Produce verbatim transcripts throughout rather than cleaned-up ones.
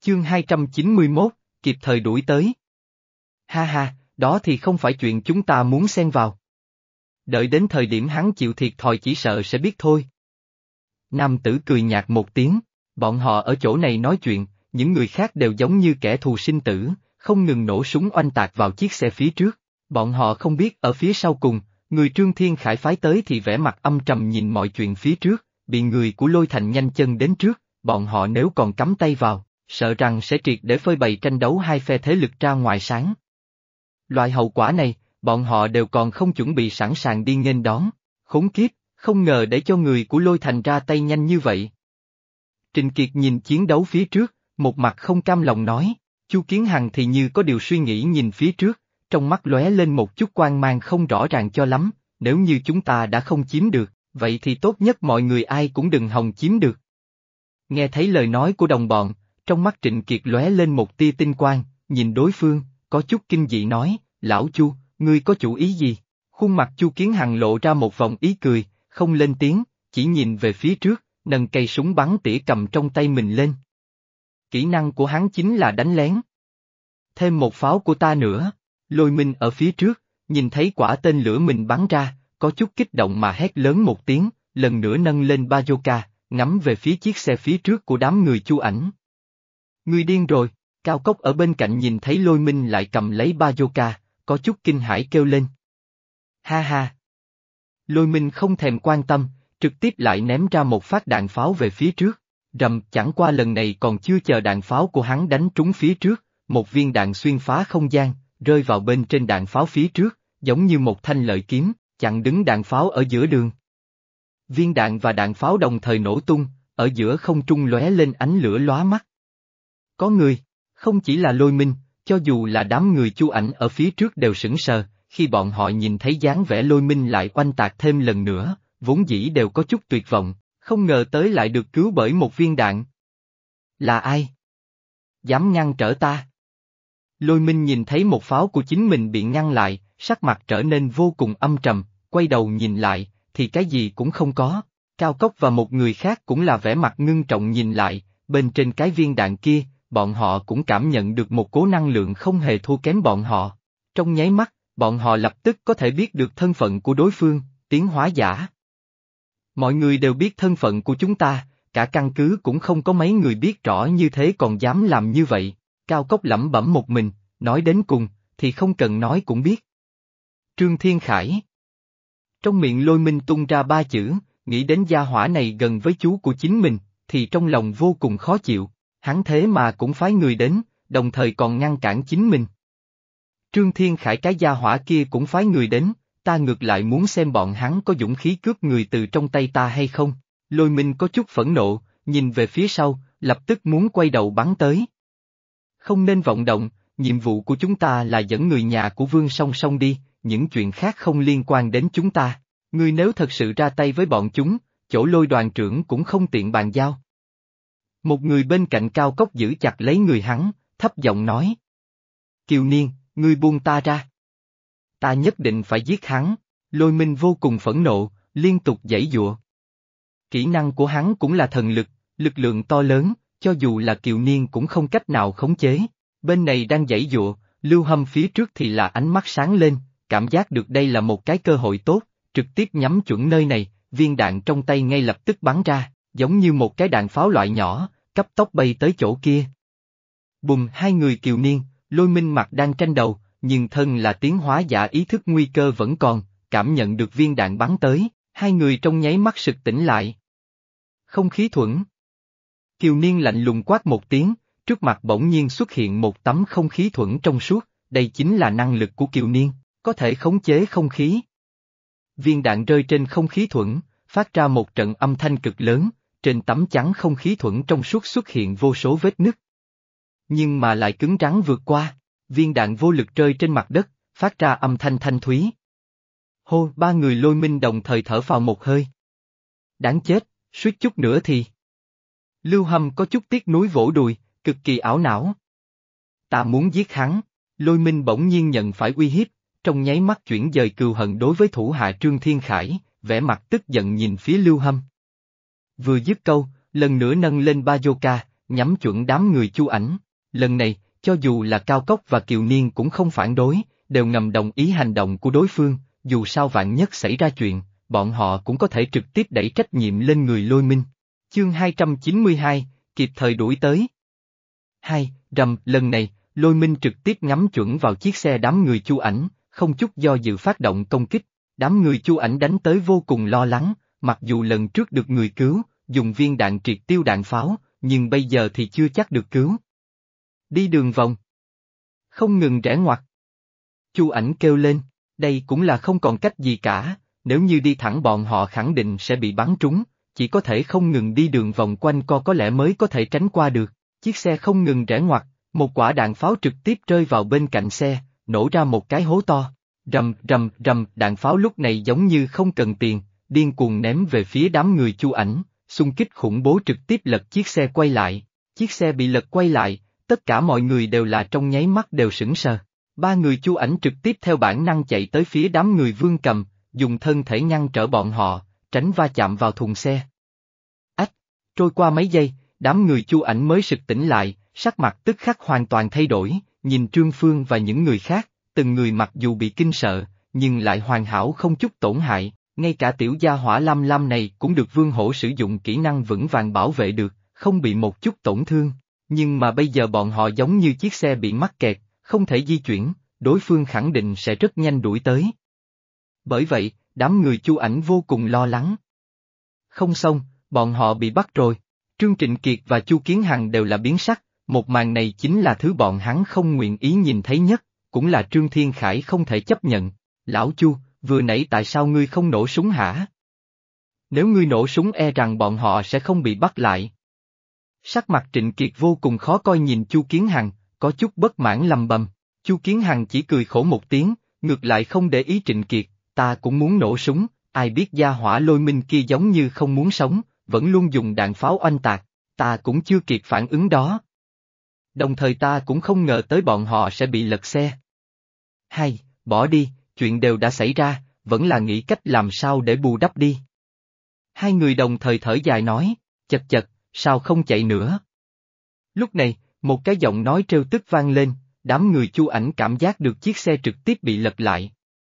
Chương hai trăm chín mươi mốt, kịp thời đuổi tới. Ha ha, đó thì không phải chuyện chúng ta muốn xen vào. Đợi đến thời điểm hắn chịu thiệt thòi chỉ sợ sẽ biết thôi. Nam tử cười nhạt một tiếng, bọn họ ở chỗ này nói chuyện, những người khác đều giống như kẻ thù sinh tử, không ngừng nổ súng oanh tạc vào chiếc xe phía trước. Bọn họ không biết ở phía sau cùng, người Trương Thiên Khải phái tới thì vẻ mặt âm trầm nhìn mọi chuyện phía trước, bị người của Lôi Thành nhanh chân đến trước, bọn họ nếu còn cắm tay vào, sợ rằng sẽ triệt để phơi bày tranh đấu hai phe thế lực ra ngoài sáng. Loại hậu quả này, bọn họ đều còn không chuẩn bị sẵn sàng đi nghênh đón, khốn kiếp, không ngờ để cho người của Lôi Thành ra tay nhanh như vậy. Trình Kiệt nhìn chiến đấu phía trước, một mặt không cam lòng nói, Chu Kiến Hằng thì như có điều suy nghĩ nhìn phía trước, trong mắt lóe lên một chút quang mang không rõ ràng cho lắm, nếu như chúng ta đã không chiếm được, vậy thì tốt nhất mọi người ai cũng đừng hòng chiếm được. Nghe thấy lời nói của đồng bọn, trong mắt Trịnh Kiệt lóe lên một tia tinh quang, nhìn đối phương, có chút kinh dị nói, lão Chu, ngươi có chủ ý gì? Khuôn mặt Chu Kiến Hằng lộ ra một vòng ý cười, không lên tiếng, chỉ nhìn về phía trước, nâng cây súng bắn tỉa cầm trong tay mình lên. Kỹ năng của hắn chính là đánh lén. Thêm một pháo của ta nữa, Lôi Minh ở phía trước, nhìn thấy quả tên lửa mình bắn ra, có chút kích động mà hét lớn một tiếng, lần nữa nâng lên bazooka, ngắm về phía chiếc xe phía trước của đám người Chu Ảnh. Ngươi điên rồi, Cao Cốc ở bên cạnh nhìn thấy Lôi Minh lại cầm lấy bazooka, có chút kinh hãi kêu lên. Ha ha! Lôi Minh không thèm quan tâm, trực tiếp lại ném ra một phát đạn pháo về phía trước, rầm chẳng qua lần này còn chưa chờ đạn pháo của hắn đánh trúng phía trước, một viên đạn xuyên phá không gian, rơi vào bên trên đạn pháo phía trước, giống như một thanh lợi kiếm, chặn đứng đạn pháo ở giữa đường. Viên đạn và đạn pháo đồng thời nổ tung, ở giữa không trung lóe lên ánh lửa lóa mắt. Có người, không chỉ là Lôi Minh, cho dù là đám người Chu Ảnh ở phía trước đều sững sờ, khi bọn họ nhìn thấy dáng vẻ Lôi Minh lại oanh tạc thêm lần nữa, vốn dĩ đều có chút tuyệt vọng, không ngờ tới lại được cứu bởi một viên đạn. Là ai? Dám ngăn trở ta? Lôi Minh nhìn thấy một pháo của chính mình bị ngăn lại, sắc mặt trở nên vô cùng âm trầm, quay đầu nhìn lại, thì cái gì cũng không có. Cao Cốc và một người khác cũng là vẻ mặt ngưng trọng nhìn lại, bên trên cái viên đạn kia, bọn họ cũng cảm nhận được một cỗ năng lượng không hề thua kém bọn họ. Trong nháy mắt, bọn họ lập tức có thể biết được thân phận của đối phương, tiến hóa giả. Mọi người đều biết thân phận của chúng ta, cả căn cứ cũng không có mấy người biết rõ như thế còn dám làm như vậy. Cao Cốc lẩm bẩm một mình, nói đến cùng, thì không cần nói cũng biết. Trương Thiên Khải. Trong miệng Lôi Minh tung ra ba chữ, nghĩ đến gia hỏa này gần với chú của chính mình, thì trong lòng vô cùng khó chịu, hắn thế mà cũng phái người đến, đồng thời còn ngăn cản chính mình. Trương Thiên Khải cái gia hỏa kia cũng phái người đến, ta ngược lại muốn xem bọn hắn có dũng khí cướp người từ trong tay ta hay không. Lôi Minh có chút phẫn nộ, nhìn về phía sau, lập tức muốn quay đầu bắn tới. Không nên vọng động, nhiệm vụ của chúng ta là dẫn người nhà của Vương song song đi, những chuyện khác không liên quan đến chúng ta. Ngươi nếu thật sự ra tay với bọn chúng, chỗ Lôi đoàn trưởng cũng không tiện bàn giao. Một người bên cạnh Cao Cốc giữ chặt lấy người hắn, thấp giọng nói. Kiều Niên, ngươi buông ta ra. Ta nhất định phải giết hắn. Lôi Minh vô cùng phẫn nộ, liên tục giãy giụa. Kỹ năng của hắn cũng là thần lực, lực lượng to lớn, cho dù là Kiều Niên cũng không cách nào khống chế. Bên này đang giãy giụa, Lưu Hâm phía trước thì là ánh mắt sáng lên, cảm giác được đây là một cái cơ hội tốt, trực tiếp nhắm chuẩn nơi này, viên đạn trong tay ngay lập tức bắn ra, giống như một cái đạn pháo loại nhỏ, cấp tốc bay tới chỗ kia. Bùm, hai người Kiều Niên, Lôi Minh mặt đang tranh đầu, nhưng thân là tiến hóa giả ý thức nguy cơ vẫn còn, cảm nhận được viên đạn bắn tới, hai người trong nháy mắt sực tỉnh lại. Không khí thuẫn. Kiều Niên lạnh lùng quát một tiếng, trước mặt bỗng nhiên xuất hiện một tấm không khí thuẫn trong suốt, đây chính là năng lực của Kiều Niên, có thể khống chế không khí. Viên đạn rơi trên không khí thuẫn, phát ra một trận âm thanh cực lớn, trên tấm chắn không khí thuẫn trong suốt xuất hiện vô số vết nứt. Nhưng mà lại cứng rắn vượt qua, viên đạn vô lực rơi trên mặt đất, phát ra âm thanh thanh thúy. Hô, ba người Lôi Minh đồng thời thở phào một hơi. Đáng chết, suýt chút nữa thì... Lưu Hâm có chút tiếc nuối vỗ đùi, cực kỳ ảo não. Ta muốn giết hắn, Lôi Minh bỗng nhiên nhận phải uy hiếp, trong nháy mắt chuyển dời cừu hận đối với thủ hạ Trương Thiên Khải, vẻ mặt tức giận nhìn phía Lưu Hâm. Vừa dứt câu, lần nữa nâng lên bazooka, nhắm chuẩn đám người Chu Ảnh. Lần này, cho dù là Cao Cốc và Kiều Niên cũng không phản đối, đều ngầm đồng ý hành động của đối phương, dù sao vạn nhất xảy ra chuyện, bọn họ cũng có thể trực tiếp đẩy trách nhiệm lên người Lôi Minh. Chương hai trăm chín mươi hai, kịp thời đuổi tới. Hai, rầm, lần này, Lôi Minh trực tiếp ngắm chuẩn vào chiếc xe đám người Chu Ảnh, không chút do dự phát động công kích. Đám người Chu Ảnh đánh tới vô cùng lo lắng, mặc dù lần trước được người cứu, dùng viên đạn triệt tiêu đạn pháo, nhưng bây giờ thì chưa chắc được cứu. Đi đường vòng. Không ngừng rẽ ngoặt. Chu Ảnh kêu lên, đây cũng là không còn cách gì cả, nếu như đi thẳng bọn họ khẳng định sẽ bị bắn trúng, chỉ có thể không ngừng đi đường vòng quanh co có lẽ mới có thể tránh qua được. Chiếc xe không ngừng rẽ ngoặt, một quả đạn pháo trực tiếp rơi vào bên cạnh xe, nổ ra một cái hố to. Rầm rầm rầm, đạn pháo lúc này giống như không cần tiền, điên cuồng ném về phía đám người Chu Ảnh, xung kích khủng bố trực tiếp lật chiếc xe quay lại. Chiếc xe bị lật quay lại, tất cả mọi người đều là trong nháy mắt đều sững sờ. Ba người Chu Ảnh trực tiếp theo bản năng chạy tới phía đám người Vương Cầm, dùng thân thể ngăn trở bọn họ, tránh va chạm vào thùng xe. Ách, trôi qua mấy giây, đám người Chu Ảnh mới sực tỉnh lại, sắc mặt tức khắc hoàn toàn thay đổi, nhìn Trương Phương và những người khác, từng người mặc dù bị kinh sợ, nhưng lại hoàn hảo không chút tổn hại, ngay cả tiểu gia hỏa Lam Lam này cũng được Vương Hổ sử dụng kỹ năng vững vàng bảo vệ được, không bị một chút tổn thương. Nhưng mà bây giờ bọn họ giống như chiếc xe bị mắc kẹt, không thể di chuyển, đối phương khẳng định sẽ rất nhanh đuổi tới. Bởi vậy, đám người Chu Ảnh vô cùng lo lắng. Không xong, bọn họ bị bắt rồi. Trương Trịnh Kiệt và Chu Kiến Hằng đều là biến sắc, một màn này chính là thứ bọn hắn không nguyện ý nhìn thấy nhất, cũng là Trương Thiên Khải không thể chấp nhận. Lão Chu, vừa nãy tại sao ngươi không nổ súng hả? Nếu ngươi nổ súng e rằng bọn họ sẽ không bị bắt lại. Sắc mặt Trịnh Kiệt vô cùng khó coi nhìn Chu Kiến Hằng, có chút bất mãn lầm bầm. Chu Kiến Hằng chỉ cười khổ một tiếng, ngược lại không để ý Trịnh Kiệt, ta cũng muốn nổ súng, ai biết gia hỏa Lôi Minh kia giống như không muốn sống, vẫn luôn dùng đạn pháo oanh tạc, ta cũng chưa kịp phản ứng đó. Đồng thời ta cũng không ngờ tới bọn họ sẽ bị lật xe. Hay, bỏ đi, chuyện đều đã xảy ra, vẫn là nghĩ cách làm sao để bù đắp đi. Hai người đồng thời thở dài nói, chật chật, sao không chạy nữa. Lúc này, một cái giọng nói trêu tức vang lên, đám người Chu Ảnh cảm giác được chiếc xe trực tiếp bị lật lại.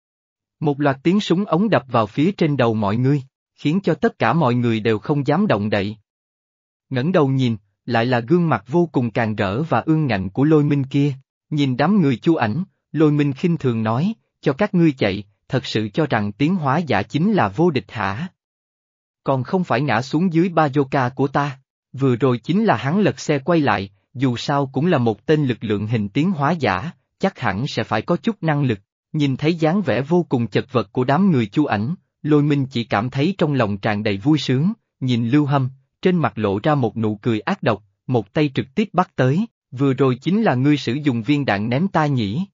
Một loạt tiếng súng ống đập vào phía trên đầu mọi người, khiến cho tất cả mọi người đều không dám động đậy. Ngẩng đầu nhìn, lại là gương mặt vô cùng càn rỡ và ương ngạnh của Lôi Minh kia, nhìn đám người Chu Ảnh, Lôi Minh khinh thường nói, cho các ngươi chạy, thật sự cho rằng tiến hóa giả chính là vô địch hả? Còn không phải ngã xuống dưới bazooka của ta, vừa rồi chính là hắn lật xe quay lại, dù sao cũng là một tên lực lượng hình tiến hóa giả, chắc hẳn sẽ phải có chút năng lực. Nhìn thấy dáng vẻ vô cùng chật vật của đám người Chu Ảnh, Lôi Minh chỉ cảm thấy trong lòng tràn đầy vui sướng, nhìn Lưu Hâm, trên mặt lộ ra một nụ cười ác độc, một tay trực tiếp bắt tới, vừa rồi chính là ngươi sử dụng viên đạn ném ta nhỉ.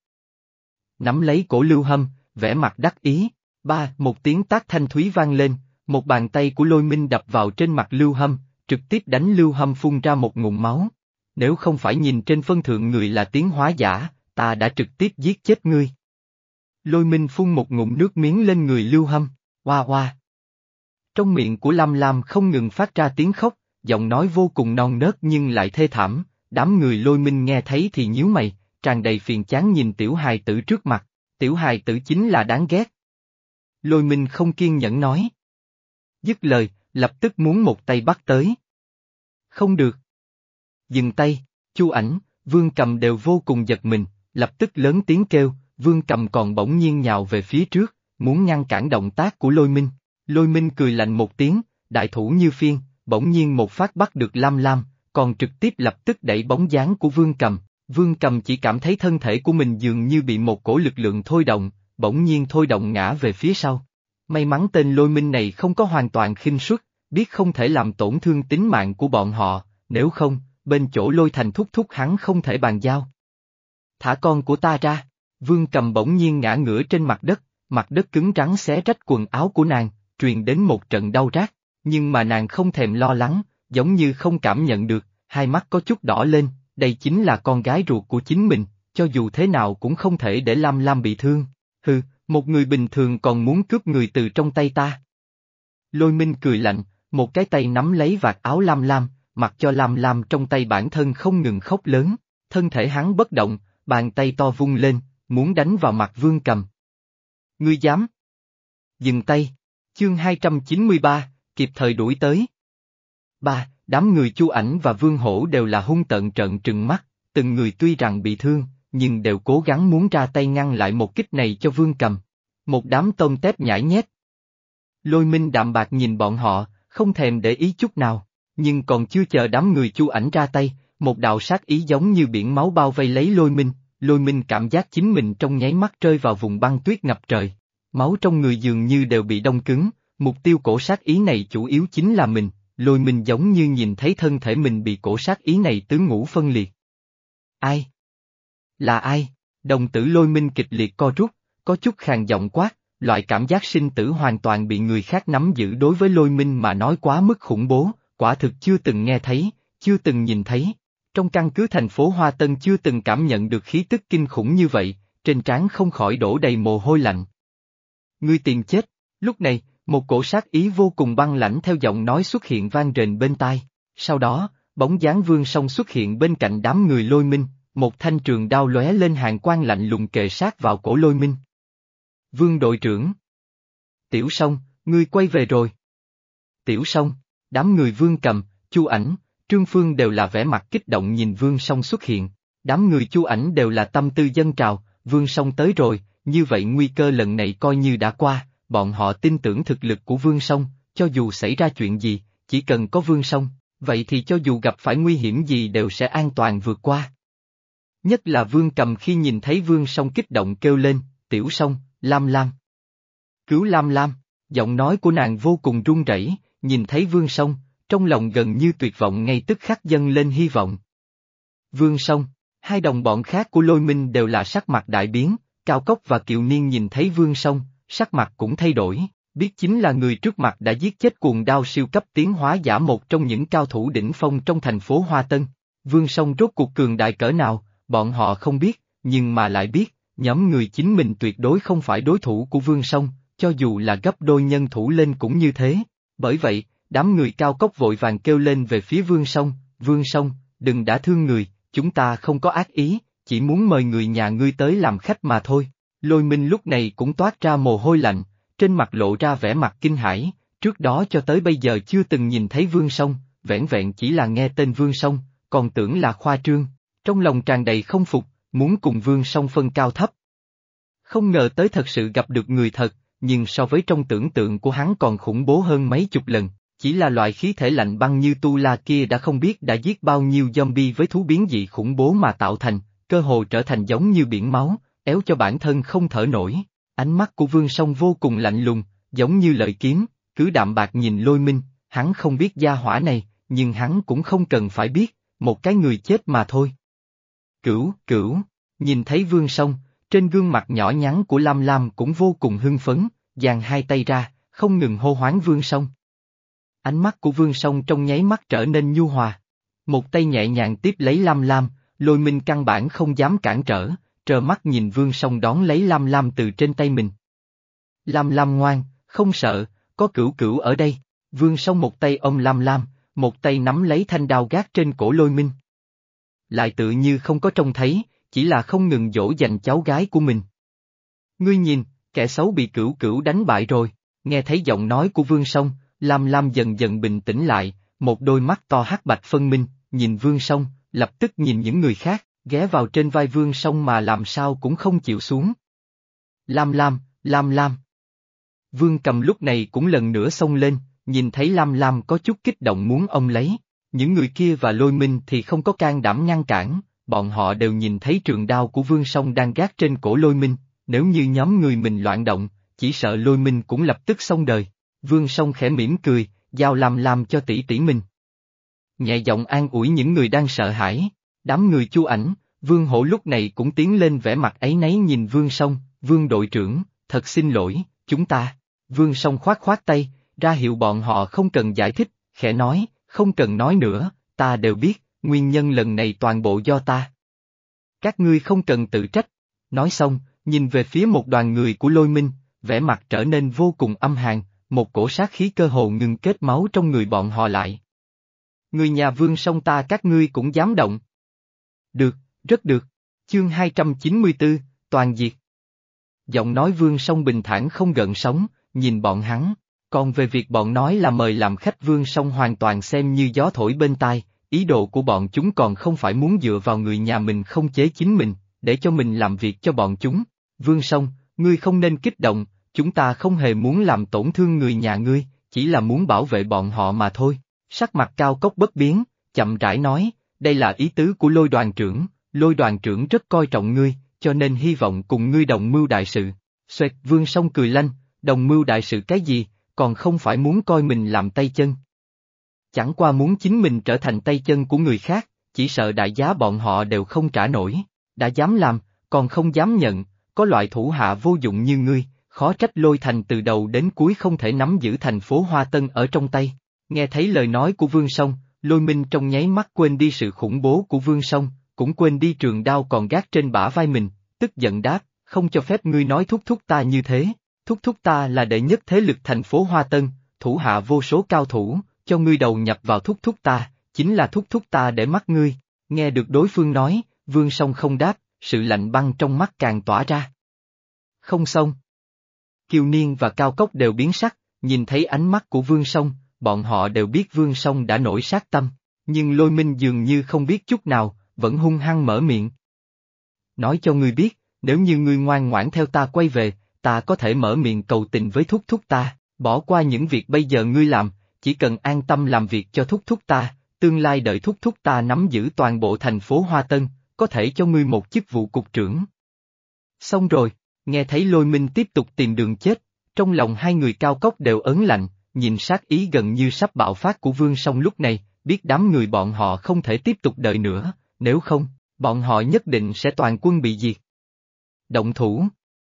Nắm lấy cổ Lưu Hâm, vẻ mặt đắc ý, ba, một tiếng tác thanh thúy vang lên, một bàn tay của Lôi Minh đập vào trên mặt Lưu Hâm, trực tiếp đánh Lưu Hâm phun ra một ngụm máu. Nếu không phải nhìn trên phân thượng người là tiến hóa giả, ta đã trực tiếp giết chết ngươi. Lôi Minh phun một ngụm nước miếng lên người Lưu Hâm, oa oa. Trong miệng của Lam Lam không ngừng phát ra tiếng khóc, giọng nói vô cùng non nớt nhưng lại thê thảm, đám người Lôi Minh nghe thấy thì nhíu mày, tràn đầy phiền chán nhìn tiểu hài tử trước mặt, tiểu hài tử chính là đáng ghét. Lôi Minh không kiên nhẫn nói. Dứt lời, lập tức muốn một tay bắt tới. Không được. Dừng tay, Chu Ảnh, Vương Cầm đều vô cùng giật mình, lập tức lớn tiếng kêu, Vương Cầm còn bỗng nhiên nhào về phía trước, muốn ngăn cản động tác của Lôi Minh. Lôi Minh cười lạnh một tiếng, đại thủ như phiên, bỗng nhiên một phát bắt được Lam Lam, còn trực tiếp lập tức đẩy bóng dáng của Vương Cầm. Vương Cầm chỉ cảm thấy thân thể của mình dường như bị một cổ lực lượng thôi động, bỗng nhiên thôi động ngã về phía sau. May mắn tên Lôi Minh này không có hoàn toàn khinh suất, biết không thể làm tổn thương tính mạng của bọn họ, nếu không, bên chỗ Lôi Thành thúc thúc hắn không thể bàn giao. Thả con của ta ra, Vương Cầm bỗng nhiên ngã ngửa trên mặt đất, mặt đất cứng rắn xé rách quần áo của nàng, truyền đến một trận đau rát, nhưng mà nàng không thèm lo lắng, giống như không cảm nhận được, hai mắt có chút đỏ lên, đây chính là con gái ruột của chính mình, cho dù thế nào cũng không thể để Lam Lam bị thương, hừ, một người bình thường còn muốn cướp người từ trong tay ta. Lôi Minh cười lạnh, một cái tay nắm lấy vạt áo Lam Lam, mặc cho Lam Lam trong tay bản thân không ngừng khóc lớn, thân thể hắn bất động, bàn tay to vung lên, muốn đánh vào mặt Vương Cầm. Ngươi dám? Dừng tay. Chương hai trăm chín mươi ba, kịp thời đuổi tới. Ba, đám người Chu Ảnh và Vương Hổ đều là hung tợn trợn trừng mắt, từng người tuy rằng bị thương, nhưng đều cố gắng muốn ra tay ngăn lại một kích này cho Vương Cầm. Một đám tôm tép nhãi nhét. Lôi Minh đạm bạc nhìn bọn họ, không thèm để ý chút nào, nhưng còn chưa chờ đám người Chu Ảnh ra tay, một đạo sát ý giống như biển máu bao vây lấy Lôi Minh, Lôi Minh cảm giác chính mình trong nháy mắt rơi vào vùng băng tuyết ngập trời. Máu trong người dường như đều bị đông cứng, mục tiêu cổ sát ý này chủ yếu chính là mình, Lôi Minh giống như nhìn thấy thân thể mình bị cổ sát ý này tứ ngũ phân liệt. Ai? Là ai? Đồng tử Lôi Minh kịch liệt co rút, có chút khàn giọng quát, loại cảm giác sinh tử hoàn toàn bị người khác nắm giữ đối với Lôi Minh mà nói quá mức khủng bố, quả thực chưa từng nghe thấy, chưa từng nhìn thấy. Trong căn cứ thành phố Hoa Tân chưa từng cảm nhận được khí tức kinh khủng như vậy, trên trán không khỏi đổ đầy mồ hôi lạnh. Ngươi tìm chết. Lúc này, một cổ sát ý vô cùng băng lãnh theo giọng nói xuất hiện vang rền bên tai. Sau đó, bóng dáng Vương Song xuất hiện bên cạnh đám người Lôi Minh, một thanh trường đao lóe lên hàn quang lạnh lùng kề sát vào cổ Lôi Minh. Vương đội trưởng. Tiểu Song, ngươi quay về rồi. Tiểu Song, đám người Vương Cầm, Chu Ảnh, Trương Phương đều là vẻ mặt kích động nhìn Vương Song xuất hiện. Đám người Chu Ảnh đều là tâm tư dâng trào, Vương Song tới rồi, như vậy nguy cơ lần này coi như đã qua, bọn họ tin tưởng thực lực của Vương Song, cho dù xảy ra chuyện gì, chỉ cần có Vương Song, vậy thì cho dù gặp phải nguy hiểm gì đều sẽ an toàn vượt qua. Nhất là Vương Cầm khi nhìn thấy Vương Song kích động kêu lên, Tiểu Song, Lam Lam. Cứu Lam Lam, giọng nói của nàng vô cùng run rẩy, nhìn thấy Vương Song, trong lòng gần như tuyệt vọng ngay tức khắc dâng lên hy vọng. Vương Song, hai đồng bọn khác của Lôi Minh đều là sắc mặt đại biến, Cao Cốc và Kiều Niên nhìn thấy Vương Song, sắc mặt cũng thay đổi, biết chính là người trước mặt đã giết chết cuồng đao siêu cấp tiến hóa giả một trong những cao thủ đỉnh phong trong thành phố Hoa Tân. Vương Song rốt cuộc cường đại cỡ nào, bọn họ không biết, nhưng mà lại biết, nhóm người chính mình tuyệt đối không phải đối thủ của Vương Song, cho dù là gấp đôi nhân thủ lên cũng như thế. Bởi vậy, đám người Cao Cốc vội vàng kêu lên về phía Vương Song, Vương Song, đừng đả thương người, chúng ta không có ác ý, chỉ muốn mời người nhà ngươi tới làm khách mà thôi. Lôi Minh lúc này cũng toát ra mồ hôi lạnh, trên mặt lộ ra vẻ mặt kinh hãi, trước đó cho tới bây giờ chưa từng nhìn thấy Vương Song, vẻn vẹn chỉ là nghe tên Vương Song, còn tưởng là khoa trương, trong lòng tràn đầy không phục, muốn cùng Vương Song phân cao thấp. Không ngờ tới thật sự gặp được người thật, nhưng so với trong tưởng tượng của hắn còn khủng bố hơn mấy chục lần, chỉ là loại khí thể lạnh băng như Tu La kia đã không biết đã giết bao nhiêu zombie với thú biến dị khủng bố mà tạo thành, cơ hồ trở thành giống như biển máu, éo cho bản thân không thở nổi. Ánh mắt của Vương Song vô cùng lạnh lùng, giống như lợi kiếm, cứ đạm bạc nhìn Lôi Minh, hắn không biết gia hỏa này, nhưng hắn cũng không cần phải biết, một cái người chết mà thôi. Cửu, cửu, nhìn thấy Vương Song, trên gương mặt nhỏ nhắn của Lam Lam cũng vô cùng hưng phấn, giang hai tay ra, không ngừng hô hoán Vương Song. Ánh mắt của Vương Song trong nháy mắt trở nên nhu hòa. Một tay nhẹ nhàng tiếp lấy Lam Lam, Lôi Minh căn bản không dám cản trở, trơ mắt nhìn Vương Song đón lấy Lam Lam từ trên tay mình. Lam Lam ngoan, không sợ, có Cửu Cửu ở đây. Vương Song một tay ôm Lam Lam, một tay nắm lấy thanh đao gác trên cổ Lôi Minh. Lại tự như không có trông thấy, chỉ là không ngừng dỗ dành cháu gái của mình. Ngươi nhìn, kẻ xấu bị Cửu Cửu đánh bại rồi. Nghe thấy giọng nói của Vương Song, Lam Lam dần dần bình tĩnh lại, một đôi mắt to hắc bạch phân minh, nhìn Vương Song, lập tức nhìn những người khác, ghé vào trên vai Vương Song mà làm sao cũng không chịu xuống. Lam Lam, Lam Lam. Vương Cầm lúc này cũng lần nữa xông lên, nhìn thấy Lam Lam có chút kích động muốn ôm lấy, những người kia và Lôi Minh thì không có can đảm ngăn cản, bọn họ đều nhìn thấy trường đao của Vương Song đang gác trên cổ Lôi Minh, nếu như nhóm người mình loạn động, chỉ sợ Lôi Minh cũng lập tức xong đời. Vương Song khẽ mỉm cười, giao Lam Lam cho tỷ tỷ mình. Nhẹ giọng an ủi những người đang sợ hãi, đám người Chu Ảnh, Vương Hổ lúc này cũng tiến lên vẻ mặt áy náy nhìn Vương Song, Vương đội trưởng, thật xin lỗi, chúng ta. Vương Song khoát khoát tay, ra hiệu bọn họ không cần giải thích, khẽ nói, không cần nói nữa, ta đều biết, nguyên nhân lần này toàn bộ do ta. Các ngươi không cần tự trách. Nói xong, nhìn về phía một đoàn người của Lôi Minh, vẻ mặt trở nên vô cùng âm hàn, một cổ sát khí cơ hồ ngừng kết máu trong người bọn họ lại. Người nhà Vương Song ta các ngươi cũng dám động. Được, rất được. Chương hai trăm chín mươi tư, toàn diệt. Giọng nói Vương Song bình thản không gợn sóng, nhìn bọn hắn. Còn về việc bọn nói là mời làm khách Vương Song hoàn toàn xem như gió thổi bên tai, ý đồ của bọn chúng còn không phải muốn dựa vào người nhà mình không chế chính mình, để cho mình làm việc cho bọn chúng. Vương Song, ngươi không nên kích động, chúng ta không hề muốn làm tổn thương người nhà ngươi, chỉ là muốn bảo vệ bọn họ mà thôi. Sắc mặt Cao Cốc bất biến, chậm rãi nói, đây là ý tứ của Lôi đoàn trưởng, Lôi đoàn trưởng rất coi trọng ngươi, cho nên hy vọng cùng ngươi đồng mưu đại sự. Xoẹt, Vương Song cười lanh, đồng mưu đại sự cái gì, còn không phải muốn coi mình làm tay chân. Chẳng qua muốn chính mình trở thành tay chân của người khác, chỉ sợ đại giá bọn họ đều không trả nổi, đã dám làm, còn không dám nhận, có loại thủ hạ vô dụng như ngươi, khó trách Lôi Thành từ đầu đến cuối không thể nắm giữ thành phố Hoa Tân ở trong tay. Nghe thấy lời nói của Vương Song, Lôi Minh trong nháy mắt quên đi sự khủng bố của Vương Song, cũng quên đi trường đao còn gác trên bả vai mình, tức giận đáp, không cho phép ngươi nói thúc thúc ta như thế, thúc thúc ta là đệ nhất thế lực thành phố Hoa Tân, thủ hạ vô số cao thủ, cho ngươi đầu nhập vào thúc thúc ta, chính là thúc thúc ta để mắt ngươi. Nghe được đối phương nói, Vương Song không đáp, sự lạnh băng trong mắt càng tỏa ra. Không xong. Kiều Niên và Cao Cốc đều biến sắc, nhìn thấy ánh mắt của Vương Song, bọn họ đều biết Vương Song đã nổi sát tâm, nhưng Lôi Minh dường như không biết chút nào, vẫn hung hăng mở miệng. Nói cho ngươi biết, nếu như ngươi ngoan ngoãn theo ta quay về, ta có thể mở miệng cầu tình với thúc thúc ta, bỏ qua những việc bây giờ ngươi làm, chỉ cần an tâm làm việc cho thúc thúc ta, tương lai đợi thúc thúc ta nắm giữ toàn bộ thành phố Hoa Tân, có thể cho ngươi một chức vụ cục trưởng. Xong rồi, nghe thấy Lôi Minh tiếp tục tìm đường chết, trong lòng hai người Cao Cốc đều ớn lạnh, nhìn sát ý gần như sắp bạo phát của Vương Song lúc này, biết đám người bọn họ không thể tiếp tục đợi nữa, nếu không, bọn họ nhất định sẽ toàn quân bị diệt. Động thủ.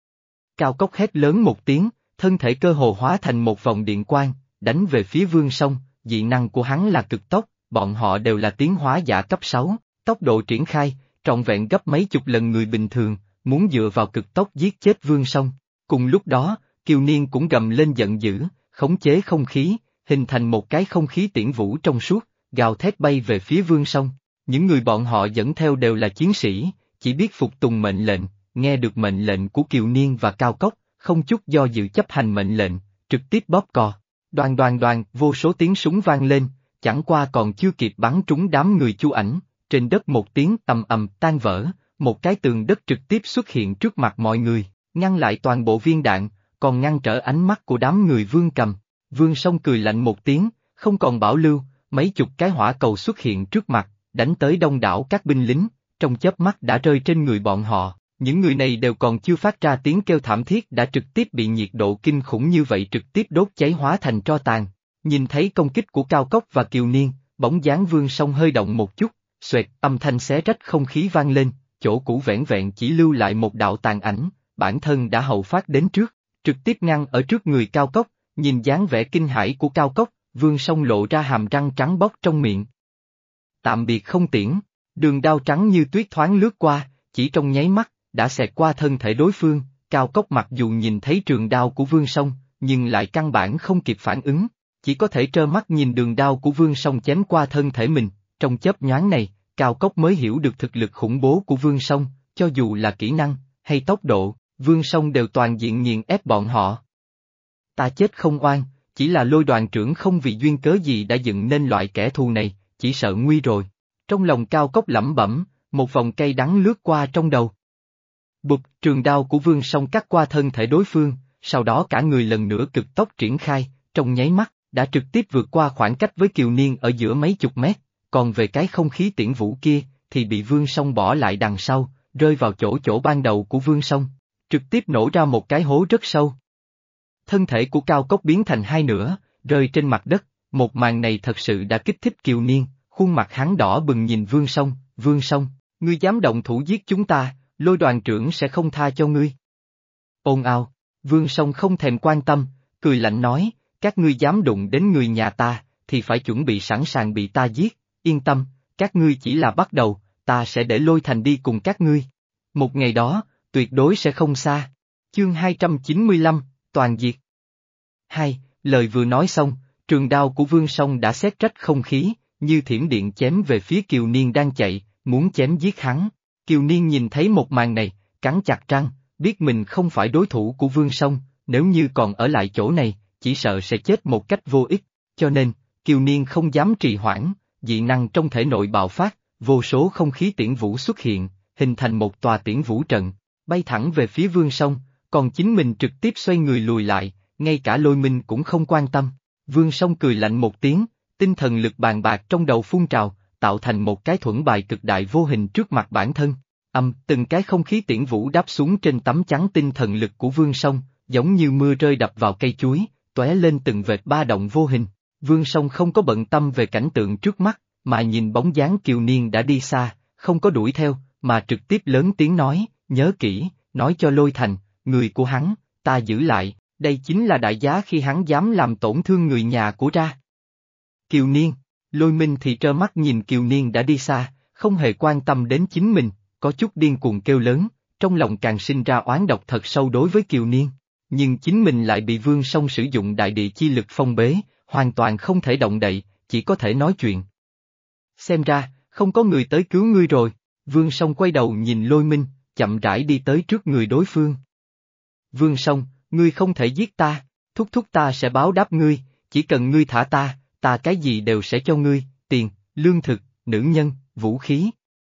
Cao Cốc hét lớn một tiếng, thân thể cơ hồ hóa thành một vòng điện quang, đánh về phía Vương Song, dị năng của hắn là cực tốc, bọn họ đều là tiến hóa giả cấp sáu, tốc độ triển khai, trọn vẹn gấp mấy chục lần người bình thường, muốn dựa vào cực tốc giết chết Vương Song. Cùng lúc đó, Kiều Niên cũng gầm lên giận dữ, khống chế không khí, hình thành một cái không khí tiễn vũ trong suốt, gào thét bay về phía Vương Song. Những người bọn họ dẫn theo đều là chiến sĩ, chỉ biết phục tùng mệnh lệnh, nghe được mệnh lệnh của Kiều Niên và Cao Cốc, không chút do dự chấp hành mệnh lệnh, trực tiếp bóp cò. Đoan đoan đoan, vô số tiếng súng vang lên, chẳng qua còn chưa kịp bắn trúng đám người Chu Ảnh, trên đất một tiếng ầm ầm tan vỡ, một cái tường đất trực tiếp xuất hiện trước mặt mọi người, ngăn lại toàn bộ viên đạn, còn ngăn trở ánh mắt của đám người Vương Cầm. Vương Song cười lạnh một tiếng, không còn bảo lưu, mấy chục cái hỏa cầu xuất hiện trước mặt, đánh tới đông đảo các binh lính, trong chớp mắt đã rơi trên người bọn họ. Những người này đều còn chưa phát ra tiếng kêu thảm thiết đã trực tiếp bị nhiệt độ kinh khủng như vậy trực tiếp đốt cháy hóa thành tro tàn. Nhìn thấy công kích của Cao Cốc và Kiều Niên, bóng dáng Vương Song hơi động một chút, xoẹt, âm thanh xé rách không khí vang lên, chỗ cũ vẻn vẹn chỉ lưu lại một đạo tàn ảnh, bản thân đã hậu phát đến trước, trực tiếp ngăn ở trước người Cao Cốc, nhìn dáng vẻ kinh hãi của Cao Cốc, Vương Song lộ ra hàm răng trắng bóc trong miệng. Tạm biệt không tiễn, đường đao trắng như tuyết thoáng lướt qua, chỉ trong nháy mắt, đã xẹt qua thân thể đối phương. Cao Cốc mặc dù nhìn thấy trường đao của Vương Song, nhưng lại căn bản không kịp phản ứng, chỉ có thể trơ mắt nhìn đường đao của Vương Song chém qua thân thể mình. Trong chớp nhoáng này, Cao Cốc mới hiểu được thực lực khủng bố của Vương Song, cho dù là kỹ năng, hay tốc độ, Vương Song đều toàn diện nghiền ép bọn họ. Ta chết không oan, chỉ là Lôi đoàn trưởng không vì duyên cớ gì đã dựng nên loại kẻ thù này, chỉ sợ nguy rồi. Trong lòng Cao Cốc lẩm bẩm, một vòng cay đắng lướt qua trong đầu. Bụp, trường đao của Vương Song cắt qua thân thể đối phương, sau đó cả người lần nữa cực tốc triển khai, trong nháy mắt, đã trực tiếp vượt qua khoảng cách với Kiều Niên ở giữa mấy chục mét, còn về cái không khí tiễn vũ kia, thì bị Vương Song bỏ lại đằng sau, rơi vào chỗ chỗ ban đầu của Vương Song, trực tiếp nổ ra một cái hố rất sâu. Thân thể của Cao Cốc biến thành hai nửa, rơi trên mặt đất, một màn này thật sự đã kích thích Kiều Niên, khuôn mặt hắn đỏ bừng nhìn Vương Song, Vương Song, ngươi dám động thủ giết chúng ta, Lôi đoàn trưởng sẽ không tha cho ngươi. Ồn ào, Vương Song không thèm quan tâm, cười lạnh nói, các ngươi dám đụng đến người nhà ta, thì phải chuẩn bị sẵn sàng bị ta giết, yên tâm, các ngươi chỉ là bắt đầu, ta sẽ để Lôi Thành đi cùng các ngươi. Một ngày đó, tuyệt đối sẽ không xa. Chương hai trăm chín mươi lăm, toàn diệt. Hai, lời vừa nói xong, trường đao của Vương Song đã xé rách không khí, như thiểm điện chém về phía Kiều Niên đang chạy, muốn chém giết hắn. Kiều Niên nhìn thấy một màn này, cắn chặt răng, biết mình không phải đối thủ của Vương Song, nếu như còn ở lại chỗ này, chỉ sợ sẽ chết một cách vô ích, cho nên, Kiều Niên không dám trì hoãn, dị năng trong thể nội bạo phát, vô số không khí tiễn vũ xuất hiện, hình thành một tòa tiễn vũ trận, bay thẳng về phía Vương Song, còn chính mình trực tiếp xoay người lùi lại, ngay cả Lôi Minh cũng không quan tâm. Vương Song cười lạnh một tiếng, tinh thần lực bàn bạc trong đầu phun trào, tạo thành một cái thuẫn bài cực đại vô hình trước mặt bản thân. Âm, từng cái không khí tiễn vũ đáp xuống trên tấm chắn tinh thần lực của Vương Song, giống như mưa rơi đập vào cây chuối, tóe lên từng vệt ba động vô hình. Vương Song không có bận tâm về cảnh tượng trước mắt, mà nhìn bóng dáng Kiều Niên đã đi xa, không có đuổi theo, mà trực tiếp lớn tiếng nói, nhớ kỹ, nói cho Lôi Thành, người của hắn, ta giữ lại, đây chính là đại giá khi hắn dám làm tổn thương người nhà của ra. Kiều Niên, Lôi Minh thì trơ mắt nhìn Kiều Niên đã đi xa, không hề quan tâm đến chính mình, có chút điên cuồng kêu lớn, trong lòng càng sinh ra oán độc thật sâu đối với Kiều Niên. Nhưng chính mình lại bị Vương Song sử dụng đại địa chi lực phong bế, hoàn toàn không thể động đậy, chỉ có thể nói chuyện. Xem ra, không có người tới cứu ngươi rồi, Vương Song quay đầu nhìn Lôi Minh, chậm rãi đi tới trước người đối phương. Vương Song, ngươi không thể giết ta, thúc thúc ta sẽ báo đáp ngươi, chỉ cần ngươi thả ta, ta cái gì đều sẽ cho ngươi, tiền, lương thực, nữ nhân, vũ khí.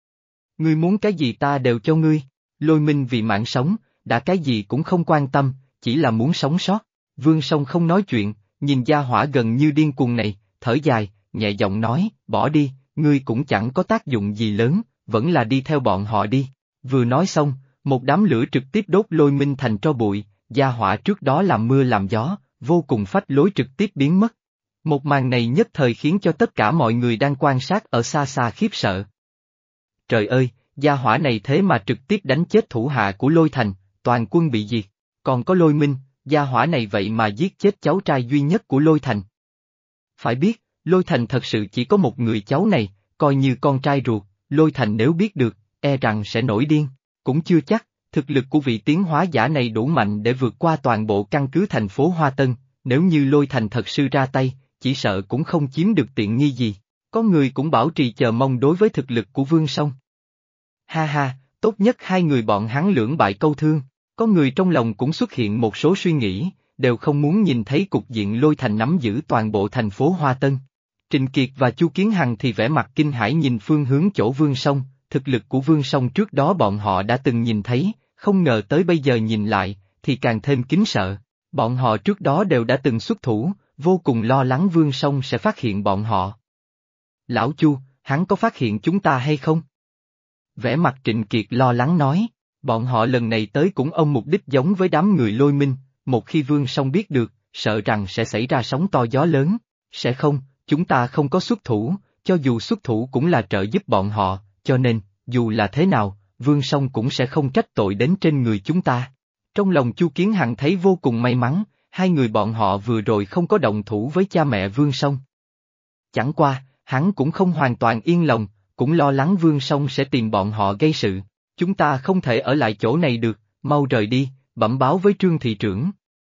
Ngươi muốn cái gì ta đều cho ngươi, Lôi Minh vì mạng sống, đã cái gì cũng không quan tâm, chỉ là muốn sống sót. Vương Song không nói chuyện, nhìn gia hỏa gần như điên cuồng này, thở dài, nhẹ giọng nói, bỏ đi, ngươi cũng chẳng có tác dụng gì lớn, vẫn là đi theo bọn họ đi. Vừa nói xong, một đám lửa trực tiếp đốt Lôi Minh thành tro bụi, gia hỏa trước đó làm mưa làm gió, vô cùng phách lối trực tiếp biến mất. Một màn này nhất thời khiến cho tất cả mọi người đang quan sát ở xa xa khiếp sợ. Trời ơi, gia hỏa này thế mà trực tiếp đánh chết thủ hạ của Lôi Thành, toàn quân bị diệt, còn có Lôi Minh, gia hỏa này vậy mà giết chết cháu trai duy nhất của Lôi Thành. Phải biết, Lôi Thành thật sự chỉ có một người cháu này, coi như con trai ruột, Lôi Thành nếu biết được, e rằng sẽ nổi điên, cũng chưa chắc, thực lực của vị tiến hóa giả này đủ mạnh để vượt qua toàn bộ căn cứ thành phố Hoa Tân, nếu như Lôi Thành thật sự ra tay, chỉ sợ cũng không chiếm được tiện nghi gì, có người cũng bảo trì chờ mong đối với thực lực của Vương Song. Ha ha, tốt nhất hai người bọn hắn lưỡng bại câu thương, có người trong lòng cũng xuất hiện một số suy nghĩ, đều không muốn nhìn thấy cục diện Lôi Thành nắm giữ toàn bộ thành phố Hoa Tân. Trịnh Kiệt và Chu Kiến Hằng thì vẻ mặt kinh hãi nhìn phương hướng chỗ Vương Song, thực lực của Vương Song trước đó bọn họ đã từng nhìn thấy, không ngờ tới bây giờ nhìn lại, thì càng thêm kính sợ. Bọn họ trước đó đều đã từng xuất thủ, vô cùng lo lắng Vương Song sẽ phát hiện bọn họ. Lão Chu, hắn có phát hiện chúng ta hay không? Vẻ mặt Trịnh Kiệt lo lắng nói, bọn họ lần này tới cũng ông mục đích giống với đám người Lôi Minh, một khi Vương Song biết được, sợ rằng sẽ xảy ra sóng to gió lớn, sẽ không, chúng ta không có xuất thủ, cho dù xuất thủ cũng là trợ giúp bọn họ, cho nên, dù là thế nào, Vương Song cũng sẽ không trách tội đến trên người chúng ta. Trong lòng Chu Kiến Hằng thấy vô cùng may mắn, hai người bọn họ vừa rồi không có động thủ với cha mẹ Vương Song. Chẳng qua, hắn cũng không hoàn toàn yên lòng, cũng lo lắng Vương Song sẽ tìm bọn họ gây sự. Chúng ta không thể ở lại chỗ này được, mau rời đi, bẩm báo với Trương thị trưởng.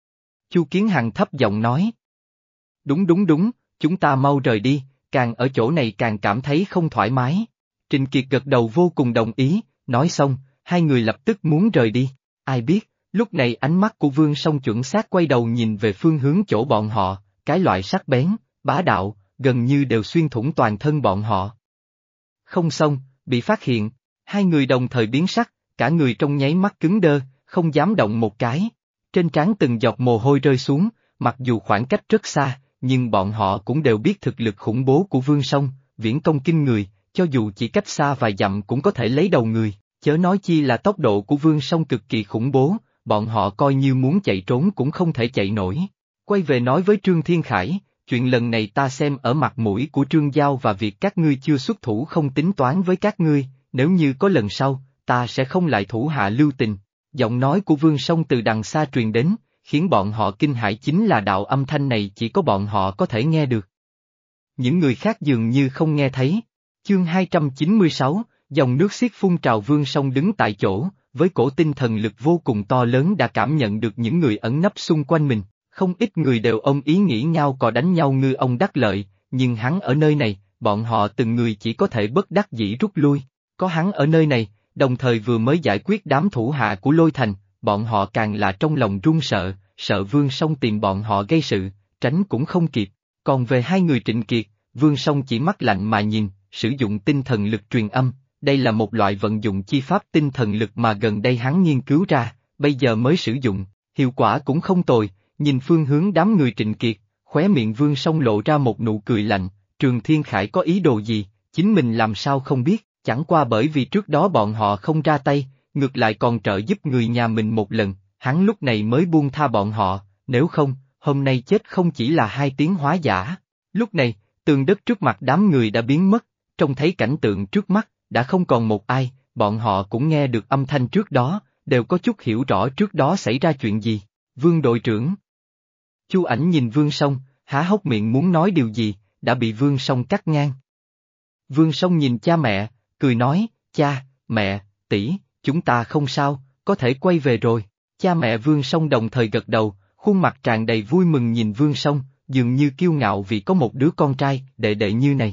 Chu Kiến Hằng thấp giọng nói. Đúng đúng đúng, chúng ta mau rời đi, càng ở chỗ này càng cảm thấy không thoải mái. Trịnh Kiệt gật đầu vô cùng đồng ý, nói xong, hai người lập tức muốn rời đi. Ai biết, lúc này ánh mắt của Vương Song chuẩn xác quay đầu nhìn về phương hướng chỗ bọn họ, cái loại sắc bén, bá đạo, gần như đều xuyên thủng toàn thân bọn họ. Không xong, bị phát hiện, hai người đồng thời biến sắc, cả người trong nháy mắt cứng đơ, không dám động một cái. Trên trán từng giọt mồ hôi rơi xuống, mặc dù khoảng cách rất xa, nhưng bọn họ cũng đều biết thực lực khủng bố của Vương Song, viễn công kinh người, cho dù chỉ cách xa vài dặm cũng có thể lấy đầu người, chớ nói chi là tốc độ của Vương Song cực kỳ khủng bố, bọn họ coi như muốn chạy trốn cũng không thể chạy nổi. Quay về nói với Trương Thiên Khải, chuyện lần này ta xem ở mặt mũi của Trương Giao và việc các ngươi chưa xuất thủ không tính toán với các ngươi, nếu như có lần sau, ta sẽ không lại thủ hạ lưu tình. Giọng nói của Vương Song từ đằng xa truyền đến, khiến bọn họ kinh hãi chính là đạo âm thanh này chỉ có bọn họ có thể nghe được. Những người khác dường như không nghe thấy. Chương hai trăm chín mươi sáu, dòng nước xiết phun trào. Vương Song đứng tại chỗ, với cổ tinh thần lực vô cùng to lớn đã cảm nhận được những người ẩn nấp xung quanh mình, không ít người đều ôm ý nghĩ nhau cò đánh nhau ngư ông đắc lợi, nhưng hắn ở nơi này, bọn họ từng người chỉ có thể bất đắc dĩ rút lui. Có hắn ở nơi này, đồng thời vừa mới giải quyết đám thủ hạ của Lôi Thành, bọn họ càng là trong lòng run sợ, sợ Vương Song tìm bọn họ gây sự, tránh cũng không kịp. Còn về hai người Trịnh Kiệt, Vương Song chỉ mắt lạnh mà nhìn, sử dụng tinh thần lực truyền âm, đây là một loại vận dụng chi pháp tinh thần lực mà gần đây hắn nghiên cứu ra, bây giờ mới sử dụng, hiệu quả cũng không tồi, nhìn phương hướng đám người Trịnh Kiệt, khóe miệng Vương Song lộ ra một nụ cười lạnh, Trường Thiên Khải có ý đồ gì, chính mình làm sao không biết, chẳng qua bởi vì trước đó bọn họ không ra tay, ngược lại còn trợ giúp người nhà mình một lần, hắn lúc này mới buông tha bọn họ, nếu không, hôm nay chết không chỉ là hai tiếng hóa giả. Lúc này, tường đất trước mặt đám người đã biến mất, trông thấy cảnh tượng trước mắt, đã không còn một ai, bọn họ cũng nghe được âm thanh trước đó, đều có chút hiểu rõ trước đó xảy ra chuyện gì. Vương đội trưởng. Chu Ảnh nhìn Vương Song, há hốc miệng muốn nói điều gì, đã bị Vương Song cắt ngang. Vương Song nhìn cha mẹ, cười nói, cha, mẹ, tỷ, chúng ta không sao, có thể quay về rồi. Cha mẹ Vương Song đồng thời gật đầu, khuôn mặt tràn đầy vui mừng nhìn Vương Song, dường như kiêu ngạo vì có một đứa con trai, đệ đệ như này.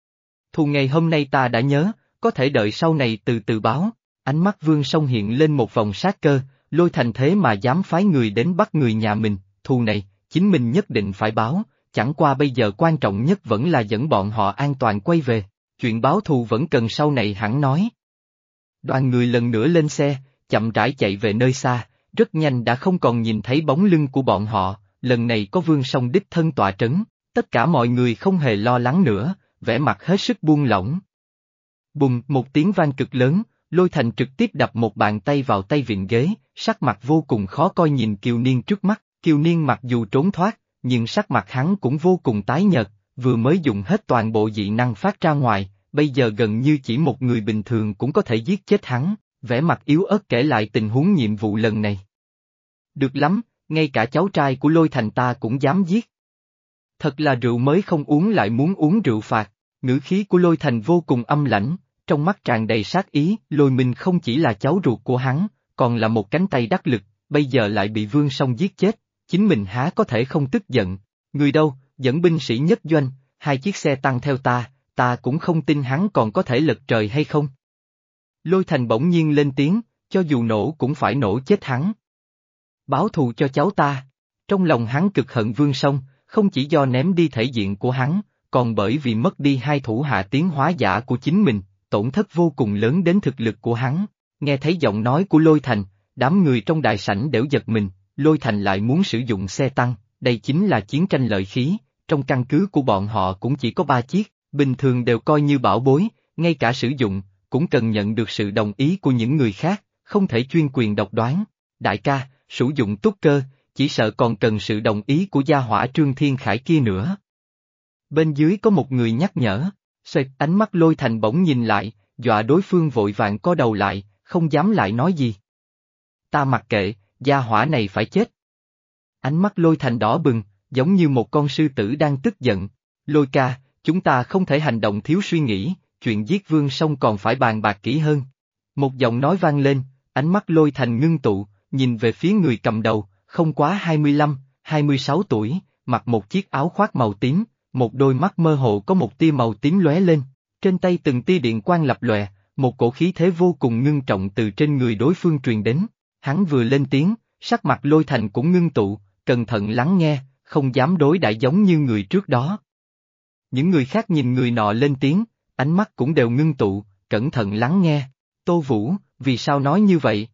Thù ngày hôm nay ta đã nhớ, có thể đợi sau này từ từ báo. Ánh mắt Vương Song hiện lên một vòng sát cơ, Lôi Thành thế mà dám phái người đến bắt người nhà mình, thù này, chính mình nhất định phải báo, chẳng qua bây giờ quan trọng nhất vẫn là dẫn bọn họ an toàn quay về, chuyện báo thù vẫn cần sau này hẳn nói. Đoàn người lần nữa lên xe, chậm rãi chạy về nơi xa, rất nhanh đã không còn nhìn thấy bóng lưng của bọn họ, lần này có Vương Song đích thân tọa trấn, tất cả mọi người không hề lo lắng nữa, vẻ mặt hết sức buông lỏng. Bùng, một tiếng vang cực lớn, Lôi Thành trực tiếp đập một bàn tay vào tay vịn ghế, sắc mặt vô cùng khó coi nhìn Kiều Niên trước mắt, Kiều Niên mặc dù trốn thoát, nhưng sắc mặt hắn cũng vô cùng tái nhợt, vừa mới dùng hết toàn bộ dị năng phát ra ngoài, bây giờ gần như chỉ một người bình thường cũng có thể giết chết hắn, vẻ mặt yếu ớt kể lại tình huống nhiệm vụ lần này. Được lắm, ngay cả cháu trai của Lôi Thành ta cũng dám giết. Thật là rượu mới không uống lại muốn uống rượu phạt, ngữ khí của Lôi Thành vô cùng âm lãnh, trong mắt tràn đầy sát ý, Lôi Minh không chỉ là cháu ruột của hắn, còn là một cánh tay đắc lực, bây giờ lại bị Vương Song giết chết, chính mình há có thể không tức giận, người đâu, dẫn binh sĩ nhất doanh, hai chiếc xe tăng theo ta, ta cũng không tin hắn còn có thể lật trời hay không. Lôi Thành bỗng nhiên lên tiếng, cho dù nổ cũng phải nổ chết hắn. Báo thù cho cháu ta, trong lòng hắn cực hận Vương Song, không chỉ do ném đi thể diện của hắn, còn bởi vì mất đi hai thủ hạ tiến hóa giả của chính mình, tổn thất vô cùng lớn đến thực lực của hắn. Nghe thấy giọng nói của Lôi Thành, đám người trong đại sảnh đều giật mình, Lôi Thành lại muốn sử dụng xe tăng, đây chính là chiến tranh lợi khí, trong căn cứ của bọn họ cũng chỉ có ba chiếc, bình thường đều coi như bảo bối, ngay cả sử dụng, cũng cần nhận được sự đồng ý của những người khác, không thể chuyên quyền độc đoán. Đại ca, sử dụng túc cơ, chỉ sợ còn cần sự đồng ý của gia hỏa Trương Thiên Khải kia nữa. Bên dưới có một người nhắc nhở, xoẹt ánh mắt Lôi Thành bỗng nhìn lại, dọa đối phương vội vàng co đầu lại, không dám lại nói gì. Ta mặc kệ, gia hỏa này phải chết. Ánh mắt Lôi Thành đỏ bừng, giống như một con sư tử đang tức giận. Lôi ca, chúng ta không thể hành động thiếu suy nghĩ, chuyện giết Vương Song còn phải bàn bạc kỹ hơn. Một giọng nói vang lên, ánh mắt Lôi Thành ngưng tụ, nhìn về phía người cầm đầu, không quá hai mươi lăm, hai mươi sáu tuổi, mặc một chiếc áo khoác màu tím, một đôi mắt mơ hồ có một tia màu tím lóe lên, trên tay từng tia điện quang lập lòe, một cổ khí thế vô cùng ngưng trọng từ trên người đối phương truyền đến. Hắn vừa lên tiếng, sắc mặt Lôi Thành cũng ngưng tụ, cẩn thận lắng nghe, không dám đối đãi giống như người trước đó. Những người khác nhìn người nọ lên tiếng, ánh mắt cũng đều ngưng tụ, cẩn thận lắng nghe. Tô Vũ, vì sao nói như vậy?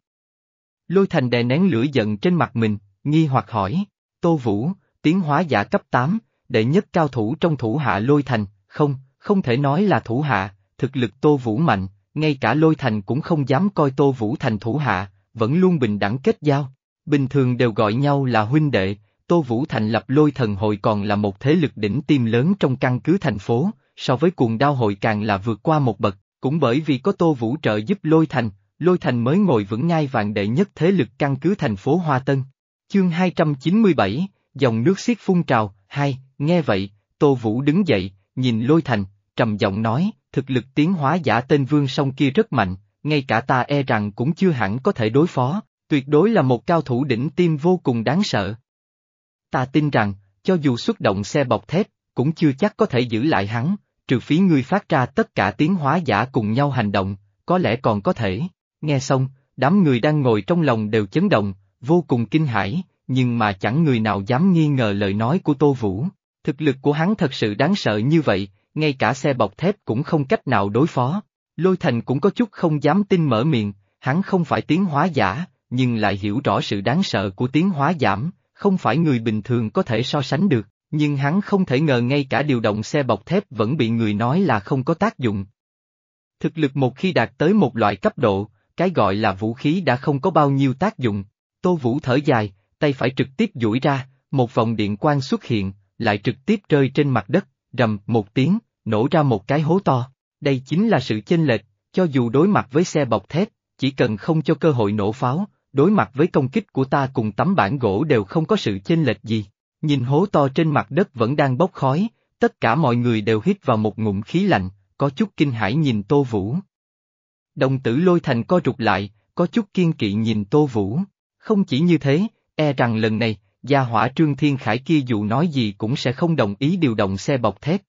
Lôi Thành đè nén lửa giận trên mặt mình, nghi hoặc hỏi. Tô Vũ, tiến hóa giả cấp tám, đệ nhất cao thủ trong thủ hạ Lôi Thành, không, không thể nói là thủ hạ, thực lực Tô Vũ mạnh, ngay cả Lôi Thành cũng không dám coi Tô Vũ thành thủ hạ, vẫn luôn bình đẳng kết giao. Bình thường đều gọi nhau là huynh đệ, Tô Vũ thành lập Lôi Thần hội còn là một thế lực đỉnh tiêm lớn trong căn cứ thành phố, so với Cuồng Đao hội càng là vượt qua một bậc, cũng bởi vì có Tô Vũ trợ giúp Lôi Thành, Lôi Thành mới ngồi vững ngai vàng đệ nhất thế lực căn cứ thành phố Hoa Tân. Chương hai trăm chín mươi bảy, dòng nước xiết phun trào, hai, nghe vậy, Tô Vũ đứng dậy, nhìn Lôi Thành, trầm giọng nói, thực lực tiến hóa giả tên Vương Song kia rất mạnh, ngay cả ta e rằng cũng chưa hẳn có thể đối phó, tuyệt đối là một cao thủ đỉnh tiêm vô cùng đáng sợ. Ta tin rằng, cho dù xuất động xe bọc thép, cũng chưa chắc có thể giữ lại hắn, trừ phí ngươi phát ra tất cả tiến hóa giả cùng nhau hành động, có lẽ còn có thể. Nghe xong, đám người đang ngồi trong lòng đều chấn động, vô cùng kinh hãi, nhưng mà chẳng người nào dám nghi ngờ lời nói của Tô Vũ. Thực lực của hắn thật sự đáng sợ như vậy, ngay cả xe bọc thép cũng không cách nào đối phó. Lôi Thành cũng có chút không dám tin mở miệng, hắn không phải tiến hóa giả, nhưng lại hiểu rõ sự đáng sợ của tiến hóa giảm, không phải người bình thường có thể so sánh được, nhưng hắn không thể ngờ ngay cả điều động xe bọc thép vẫn bị người nói là không có tác dụng. Thực lực một khi đạt tới một loại cấp độ, cái gọi là vũ khí đã không có bao nhiêu tác dụng. Tô Vũ thở dài, tay phải trực tiếp duỗi ra, một vòng điện quang xuất hiện, lại trực tiếp rơi trên mặt đất, rầm một tiếng, nổ ra một cái hố to. Đây chính là sự chênh lệch, cho dù đối mặt với xe bọc thép, chỉ cần không cho cơ hội nổ pháo, đối mặt với công kích của ta cùng tấm bản gỗ đều không có sự chênh lệch gì. Nhìn hố to trên mặt đất vẫn đang bốc khói, tất cả mọi người đều hít vào một ngụm khí lạnh, có chút kinh hãi nhìn Tô Vũ. Đồng tử Lôi Thành co rụt lại, có chút kiên kỵ nhìn Tô Vũ. Không chỉ như thế, e rằng lần này, gia hỏa Trương Thiên Khải kia dù nói gì cũng sẽ không đồng ý điều động xe bọc thép.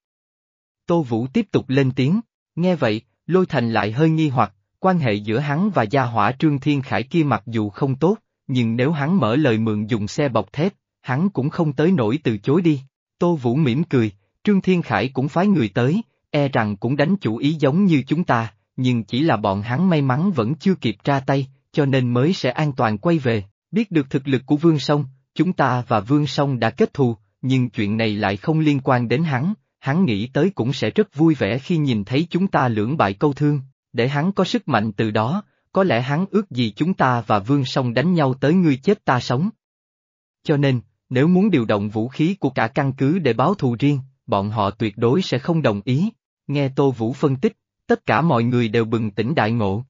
Tô Vũ tiếp tục lên tiếng, nghe vậy, Lôi Thành lại hơi nghi hoặc, quan hệ giữa hắn và gia hỏa Trương Thiên Khải kia mặc dù không tốt, nhưng nếu hắn mở lời mượn dùng xe bọc thép, hắn cũng không tới nổi từ chối đi. Tô Vũ mỉm cười, Trương Thiên Khải cũng phái người tới, e rằng cũng đánh chủ ý giống như chúng ta, nhưng chỉ là bọn hắn may mắn vẫn chưa kịp ra tay, cho nên mới sẽ an toàn quay về. Biết được thực lực của Vương Song, chúng ta và Vương Song đã kết thù, nhưng chuyện này lại không liên quan đến hắn, hắn nghĩ tới cũng sẽ rất vui vẻ khi nhìn thấy chúng ta lưỡng bại câu thương, để hắn có sức mạnh từ đó, có lẽ hắn ước gì chúng ta và Vương Song đánh nhau tới ngươi chết ta sống. Cho nên, nếu muốn điều động vũ khí của cả căn cứ để báo thù riêng, bọn họ tuyệt đối sẽ không đồng ý. Nghe Tô Vũ phân tích, tất cả mọi người đều bừng tỉnh đại ngộ.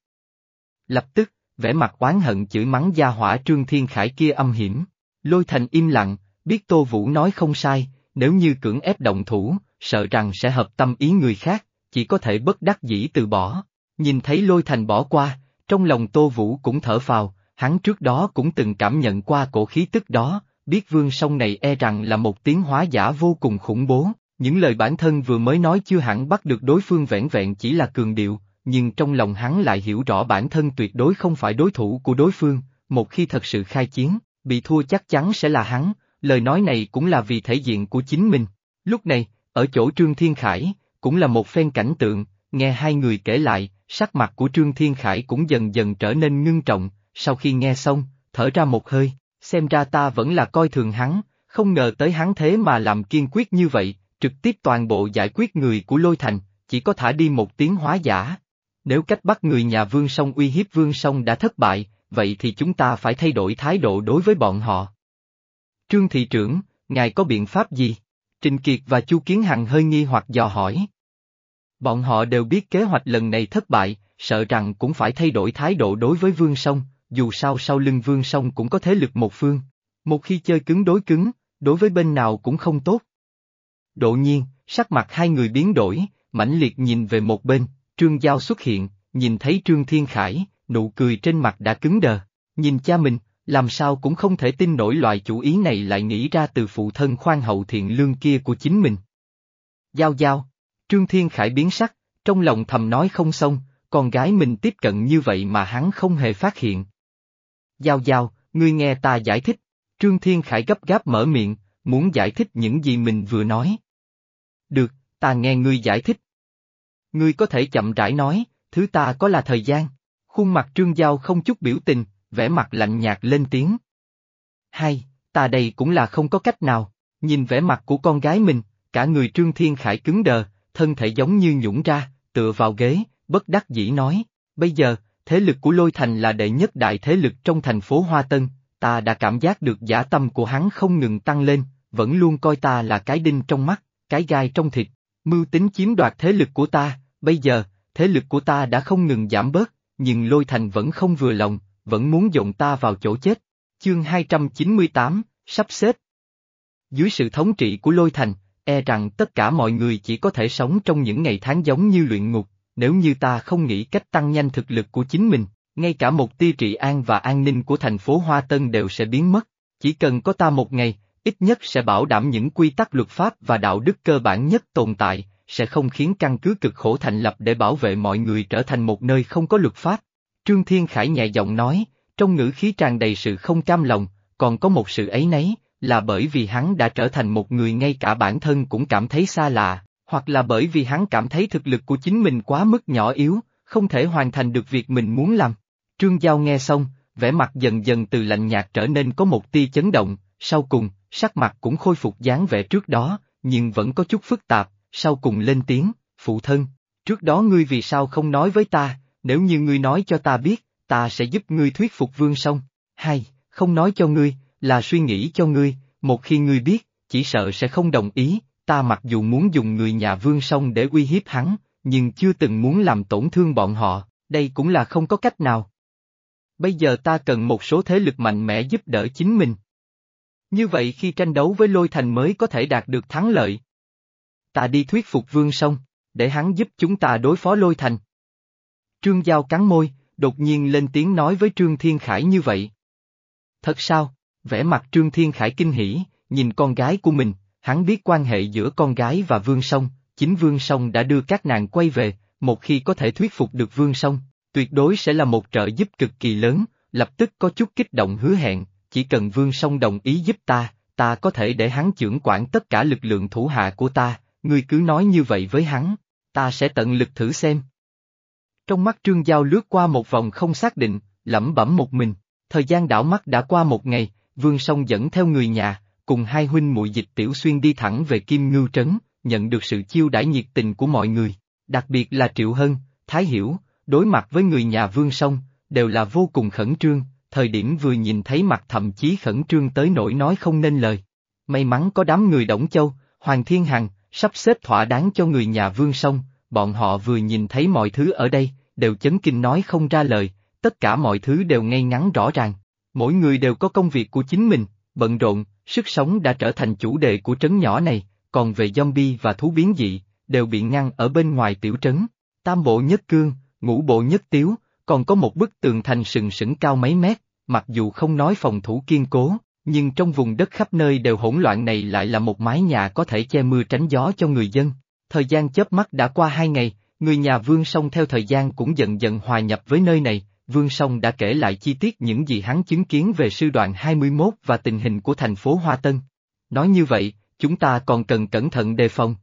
Lập tức, vẻ mặt oán hận chửi mắng gia hỏa Trương Thiên Khải kia âm hiểm. Lôi Thành im lặng, biết Tô Vũ nói không sai, nếu như cưỡng ép động thủ, sợ rằng sẽ hợp tâm ý người khác, chỉ có thể bất đắc dĩ từ bỏ. Nhìn thấy Lôi Thành bỏ qua, trong lòng Tô Vũ cũng thở phào, hắn trước đó cũng từng cảm nhận qua cổ khí tức đó, biết Vương Song này e rằng là một tiến hóa giả vô cùng khủng bố. Những lời bản thân vừa mới nói chưa hẳn bắt được đối phương vẻn vẹn chỉ là cường điệu, nhưng trong lòng hắn lại hiểu rõ bản thân tuyệt đối không phải đối thủ của đối phương, một khi thật sự khai chiến, bị thua chắc chắn sẽ là hắn, lời nói này cũng là vì thể diện của chính mình. Lúc này, ở chỗ Trương Thiên Khải, cũng là một phen cảnh tượng, nghe hai người kể lại, sắc mặt của Trương Thiên Khải cũng dần dần trở nên ngưng trọng, sau khi nghe xong, thở ra một hơi, xem ra ta vẫn là coi thường hắn, không ngờ tới hắn thế mà làm kiên quyết như vậy. Trực tiếp toàn bộ giải quyết người của Lôi Thành, chỉ có thả đi một tiến hóa giả. Nếu cách bắt người nhà Vương Song uy hiếp Vương Song đã thất bại, vậy thì chúng ta phải thay đổi thái độ đối với bọn họ. Trương thị trưởng, ngài có biện pháp gì? Trình Kiệt và Chu Kiến Hằng hơi nghi hoặc dò hỏi. Bọn họ đều biết kế hoạch lần này thất bại, sợ rằng cũng phải thay đổi thái độ đối với Vương Song, dù sao sau lưng Vương Song cũng có thế lực một phương. Một khi chơi cứng đối cứng, đối với bên nào cũng không tốt. Đột nhiên, sắc mặt hai người biến đổi, mãnh liệt nhìn về một bên, Trương Giao xuất hiện, nhìn thấy Trương Thiên Khải, nụ cười trên mặt đã cứng đờ, nhìn cha mình, làm sao cũng không thể tin nổi loại chủ ý này lại nghĩ ra từ phụ thân khoan hậu thiện lương kia của chính mình. Giao Giao, Trương Thiên Khải biến sắc, trong lòng thầm nói không xong, con gái mình tiếp cận như vậy mà hắn không hề phát hiện. Giao Giao, ngươi nghe ta giải thích, Trương Thiên Khải gấp gáp mở miệng, muốn giải thích những gì mình vừa nói. Được, ta nghe ngươi giải thích. Ngươi có thể chậm rãi nói, thứ ta có là thời gian. Khuôn mặt Trương Giao không chút biểu tình, vẻ mặt lạnh nhạt lên tiếng. Hay, ta đây cũng là không có cách nào, nhìn vẻ mặt của con gái mình, cả người Trương Thiên Khải cứng đờ, thân thể giống như nhũn ra, tựa vào ghế, bất đắc dĩ nói, bây giờ, thế lực của Lôi Thành là đệ nhất đại thế lực trong thành phố Hoa Tân, ta đã cảm giác được dã tâm của hắn không ngừng tăng lên, vẫn luôn coi ta là cái đinh trong mắt, cái gai trong thịt, mưu tính chiếm đoạt thế lực của ta, bây giờ, thế lực của ta đã không ngừng giảm bớt, nhưng Lôi Thành vẫn không vừa lòng, vẫn muốn dồn ta vào chỗ chết. Chương hai trăm chín mươi tám, sắp xếp. Dưới sự thống trị của Lôi Thành, e rằng tất cả mọi người chỉ có thể sống trong những ngày tháng giống như luyện ngục, nếu như ta không nghĩ cách tăng nhanh thực lực của chính mình, ngay cả một tia trị an và an ninh của thành phố Hoa Tân đều sẽ biến mất, chỉ cần có ta một ngày, ít nhất sẽ bảo đảm những quy tắc luật pháp và đạo đức cơ bản nhất tồn tại, sẽ không khiến căn cứ cực khổ thành lập để bảo vệ mọi người trở thành một nơi không có luật pháp. Trương Thiên Khải nhẹ giọng nói, trong ngữ khí tràn đầy sự không cam lòng, còn có một sự áy náy, là bởi vì hắn đã trở thành một người ngay cả bản thân cũng cảm thấy xa lạ, hoặc là bởi vì hắn cảm thấy thực lực của chính mình quá mức nhỏ yếu, không thể hoàn thành được việc mình muốn làm. Trương Giao nghe xong, vẻ mặt dần dần từ lạnh nhạt trở nên có một tia chấn động, sau cùng, sắc mặt cũng khôi phục dáng vẻ trước đó, nhưng vẫn có chút phức tạp, sau cùng lên tiếng, phụ thân, trước đó ngươi vì sao không nói với ta, nếu như ngươi nói cho ta biết, ta sẽ giúp ngươi thuyết phục Vương Song. Hay, không nói cho ngươi, là suy nghĩ cho ngươi, một khi ngươi biết, chỉ sợ sẽ không đồng ý, ta mặc dù muốn dùng người nhà Vương Song để uy hiếp hắn, nhưng chưa từng muốn làm tổn thương bọn họ, đây cũng là không có cách nào. Bây giờ ta cần một số thế lực mạnh mẽ giúp đỡ chính mình. Như vậy khi tranh đấu với Lôi Thành mới có thể đạt được thắng lợi. Ta đi thuyết phục Vương Song, để hắn giúp chúng ta đối phó Lôi Thành. Trương Giao cắn môi, đột nhiên lên tiếng nói với Trương Thiên Khải như vậy. Thật sao? Vẻ mặt Trương Thiên Khải kinh hỉ, nhìn con gái của mình, hắn biết quan hệ giữa con gái và Vương Song, chính Vương Song đã đưa các nàng quay về, một khi có thể thuyết phục được Vương Song, tuyệt đối sẽ là một trợ giúp cực kỳ lớn, lập tức có chút kích động hứa hẹn, chỉ cần Vương Song đồng ý giúp ta, ta có thể để hắn chưởng quản tất cả lực lượng thủ hạ của ta, ngươi cứ nói như vậy với hắn, ta sẽ tận lực thử xem. Trong mắt Trương Giao lướt qua một vòng không xác định, lẩm bẩm một mình, thời gian đảo mắt đã qua một ngày, Vương Song dẫn theo người nhà, cùng hai huynh muội Dịch Tiểu Xuyên đi thẳng về Kim Ngưu Trấn, nhận được sự chiêu đãi nhiệt tình của mọi người, đặc biệt là Triệu Hân, Thái Hiểu, đối mặt với người nhà Vương Song, đều là vô cùng khẩn trương, thời điểm vừa nhìn thấy mặt thậm chí khẩn trương tới nỗi nói không nên lời. May mắn có đám người Đổng Châu, Hoàng Thiên Hằng, sắp xếp thỏa đáng cho người nhà Vương Song, bọn họ vừa nhìn thấy mọi thứ ở đây, đều chấn kinh nói không ra lời, tất cả mọi thứ đều ngay ngắn rõ ràng. Mỗi người đều có công việc của chính mình, bận rộn, sức sống đã trở thành chủ đề của trấn nhỏ này, còn về zombie và thú biến dị, đều bị ngăn ở bên ngoài tiểu trấn. Tam bộ nhất cương, ngũ bộ nhất tiếu, còn có một bức tường thành sừng sững cao mấy mét, mặc dù không nói phòng thủ kiên cố, nhưng trong vùng đất khắp nơi đều hỗn loạn này lại là một mái nhà có thể che mưa tránh gió cho người dân. Thời gian chớp mắt đã qua hai ngày, người nhà Vương Song theo thời gian cũng dần dần hòa nhập với nơi này. Vương Song đã kể lại chi tiết những gì hắn chứng kiến về sư đoàn hai mươi mốt và tình hình của thành phố Hoa Tân. Nói như vậy, chúng ta còn cần cẩn thận đề phòng.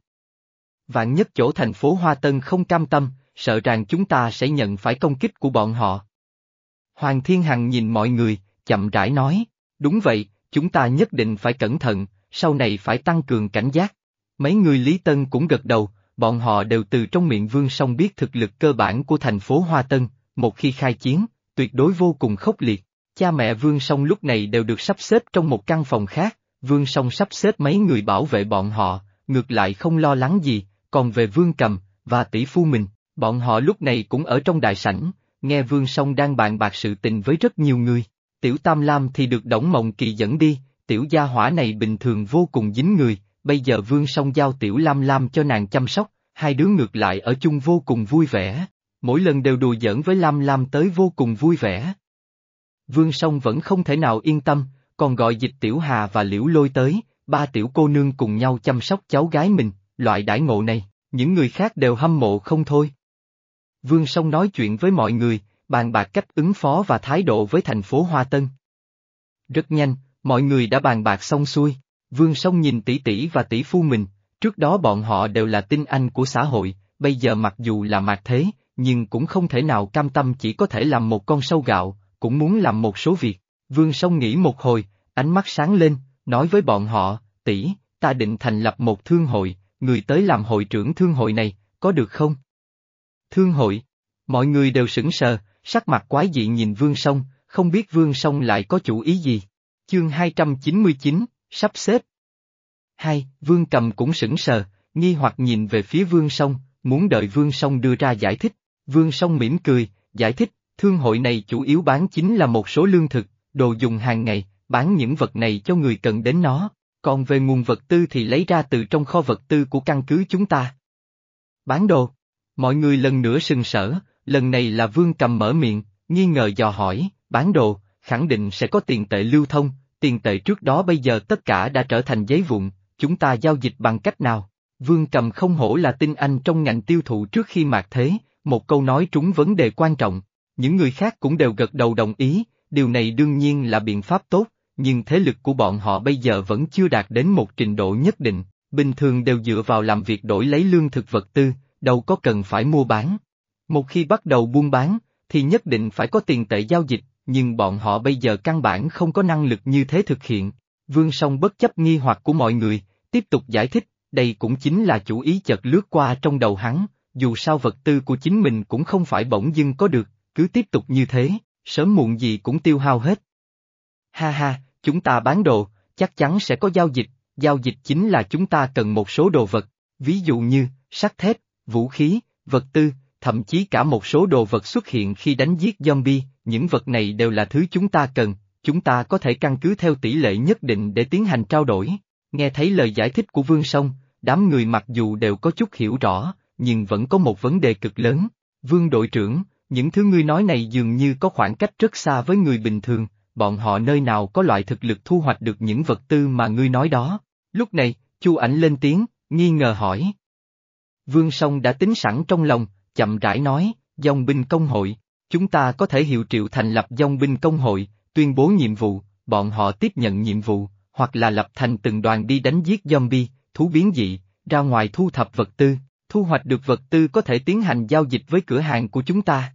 Vạn nhất chỗ thành phố Hoa Tân không cam tâm, sợ rằng chúng ta sẽ nhận phải công kích của bọn họ. Hoàng Thiên Hằng nhìn mọi người, chậm rãi nói, đúng vậy, chúng ta nhất định phải cẩn thận, sau này phải tăng cường cảnh giác. Mấy người Lý Tân cũng gật đầu, bọn họ đều từ trong miệng Vương Song biết thực lực cơ bản của thành phố Hoa Tân. Một khi khai chiến, tuyệt đối vô cùng khốc liệt. Cha mẹ Vương Song lúc này đều được sắp xếp trong một căn phòng khác, Vương Song sắp xếp mấy người bảo vệ bọn họ, ngược lại không lo lắng gì, còn về Vương Cầm, và tỷ phu mình, bọn họ lúc này cũng ở trong đại sảnh, nghe Vương Song đang bàn bạc sự tình với rất nhiều người. Tiểu Tam Lam thì được Đổng Mộng Kỳ dẫn đi, tiểu gia hỏa này bình thường vô cùng dính người, bây giờ Vương Song giao Tiểu Lam Lam cho nàng chăm sóc, hai đứa ngược lại ở chung vô cùng vui vẻ. Mỗi lần đều đùa giỡn với Lam Lam tới vô cùng vui vẻ. Vương Song vẫn không thể nào yên tâm, còn gọi Dịch Tiểu Hà và Liễu Lôi tới, ba tiểu cô nương cùng nhau chăm sóc cháu gái mình, loại đãi ngộ này, những người khác đều hâm mộ không thôi. Vương Song nói chuyện với mọi người, bàn bạc cách ứng phó và thái độ với thành phố Hoa Tân. Rất nhanh, mọi người đã bàn bạc xong xuôi, Vương Song nhìn tỷ tỷ và tỷ phu mình, trước đó bọn họ đều là tinh anh của xã hội, bây giờ mặc dù là mạt thế, nhưng cũng không thể nào cam tâm chỉ có thể làm một con sâu gạo, cũng muốn làm một số việc. Vương Song nghĩ một hồi, ánh mắt sáng lên, nói với bọn họ, tỷ, ta định thành lập một thương hội, người tới làm hội trưởng thương hội này, có được không? Thương hội? Mọi người đều sững sờ, sắc mặt quái dị nhìn Vương Song, không biết Vương Song lại có chủ ý gì. Chương hai trăm chín mươi chín, sắp xếp. Hai, Vương Cầm cũng sững sờ, nghi hoặc nhìn về phía Vương Song, muốn đợi Vương Song đưa ra giải thích. Vương Song mỉm cười, giải thích, thương hội này chủ yếu bán chính là một số lương thực, đồ dùng hàng ngày, bán những vật này cho người cần đến nó, còn về nguồn vật tư thì lấy ra từ trong kho vật tư của căn cứ chúng ta. Bán đồ? Mọi người lần nữa sừng sỡ, lần này là Vương Cầm mở miệng, nghi ngờ dò hỏi, bán đồ, khẳng định sẽ có tiền tệ lưu thông, tiền tệ trước đó bây giờ tất cả đã trở thành giấy vụn, chúng ta giao dịch bằng cách nào? Vương Cầm không hổ là tinh anh trong ngành tiêu thụ trước khi mạt thế, một câu nói trúng vấn đề quan trọng. Những người khác cũng đều gật đầu đồng ý, điều này đương nhiên là biện pháp tốt, nhưng thế lực của bọn họ bây giờ vẫn chưa đạt đến một trình độ nhất định, bình thường đều dựa vào làm việc đổi lấy lương thực vật tư, đâu có cần phải mua bán. Một khi bắt đầu buôn bán, thì nhất định phải có tiền tệ giao dịch, nhưng bọn họ bây giờ căn bản không có năng lực như thế thực hiện. Vương Song bất chấp nghi hoặc của mọi người, tiếp tục giải thích, đây cũng chính là chủ ý chợt lướt qua trong đầu hắn, dù sao vật tư của chính mình cũng không phải bỗng dưng có được, cứ tiếp tục như thế, sớm muộn gì cũng tiêu hao hết. Ha ha, chúng ta bán đồ, chắc chắn sẽ có giao dịch, giao dịch chính là chúng ta cần một số đồ vật, ví dụ như, sắt thép, vũ khí, vật tư, thậm chí cả một số đồ vật xuất hiện khi đánh giết zombie, những vật này đều là thứ chúng ta cần, chúng ta có thể căn cứ theo tỷ lệ nhất định để tiến hành trao đổi. Nghe thấy lời giải thích của Vương Song, đám người mặc dù đều có chút hiểu rõ, nhưng vẫn có một vấn đề cực lớn. Vương đội trưởng, những thứ ngươi nói này dường như có khoảng cách rất xa với người bình thường, bọn họ nơi nào có loại thực lực thu hoạch được những vật tư mà ngươi nói đó. Lúc này, Chu Ảnh lên tiếng, nghi ngờ hỏi. Vương Song đã tính sẵn trong lòng, chậm rãi nói, dòng binh công hội, chúng ta có thể hiệu triệu thành lập dòng binh công hội, tuyên bố nhiệm vụ, bọn họ tiếp nhận nhiệm vụ, hoặc là lập thành từng đoàn đi đánh giết zombie, thú biến dị, ra ngoài thu thập vật tư, thu hoạch được vật tư có thể tiến hành giao dịch với cửa hàng của chúng ta.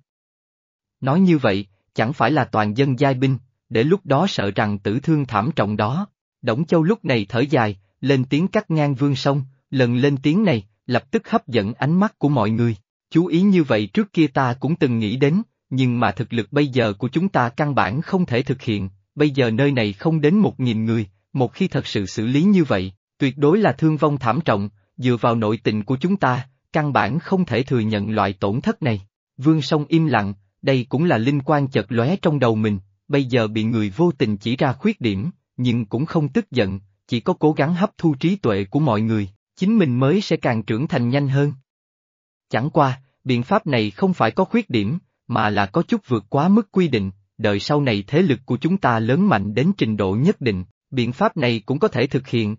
Nói như vậy, chẳng phải là toàn dân giai binh, để lúc đó sợ rằng tử thương thảm trọng đó. Đổng Châu lúc này thở dài, lên tiếng cắt ngang Vương Song, lần lên tiếng này, lập tức hấp dẫn ánh mắt của mọi người. Chú ý như vậy trước kia ta cũng từng nghĩ đến, nhưng mà thực lực bây giờ của chúng ta căn bản không thể thực hiện, bây giờ nơi này không đến một nghìn người, một khi thật sự xử lý như vậy, tuyệt đối là thương vong thảm trọng, dựa vào nội tình của chúng ta, căn bản không thể thừa nhận loại tổn thất này. Vương Song im lặng, đây cũng là linh quang chợt lóe trong đầu mình, bây giờ bị người vô tình chỉ ra khuyết điểm, nhưng cũng không tức giận, chỉ có cố gắng hấp thu trí tuệ của mọi người, chính mình mới sẽ càng trưởng thành nhanh hơn. Chẳng qua, biện pháp này không phải có khuyết điểm, mà là có chút vượt quá mức quy định, đợi sau này thế lực của chúng ta lớn mạnh đến trình độ nhất định, biện pháp này cũng có thể thực hiện.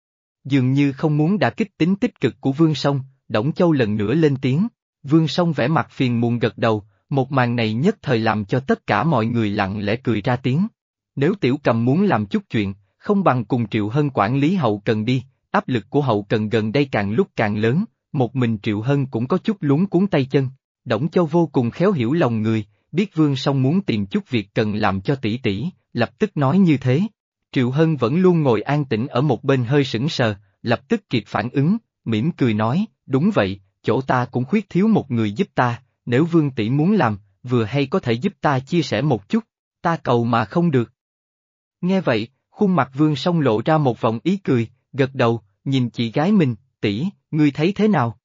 Dường như không muốn đả kích tính tích cực của Vương Song, Đổng Châu lần nữa lên tiếng, Vương Song vẻ mặt phiền muộn gật đầu, một màn này nhất thời làm cho tất cả mọi người lặng lẽ cười ra tiếng. Nếu Tiểu Cầm muốn làm chút chuyện, không bằng cùng Triệu Hân quản lý hậu cần đi, áp lực của hậu cần gần đây càng lúc càng lớn, một mình Triệu Hân cũng có chút luống cuống tay chân. Đổng Châu vô cùng khéo hiểu lòng người, biết Vương Song muốn tìm chút việc cần làm cho tỷ tỷ, lập tức nói như thế. Triệu Hân vẫn luôn ngồi an tĩnh ở một bên hơi sững sờ, lập tức kịp phản ứng, mỉm cười nói, đúng vậy, chỗ ta cũng khuyết thiếu một người giúp ta, nếu Vương tỷ muốn làm, vừa hay có thể giúp ta chia sẻ một chút, ta cầu mà không được. Nghe vậy, khuôn mặt Vương Song lộ ra một vòng ý cười, gật đầu, nhìn chị gái mình, tỷ, ngươi thấy thế nào?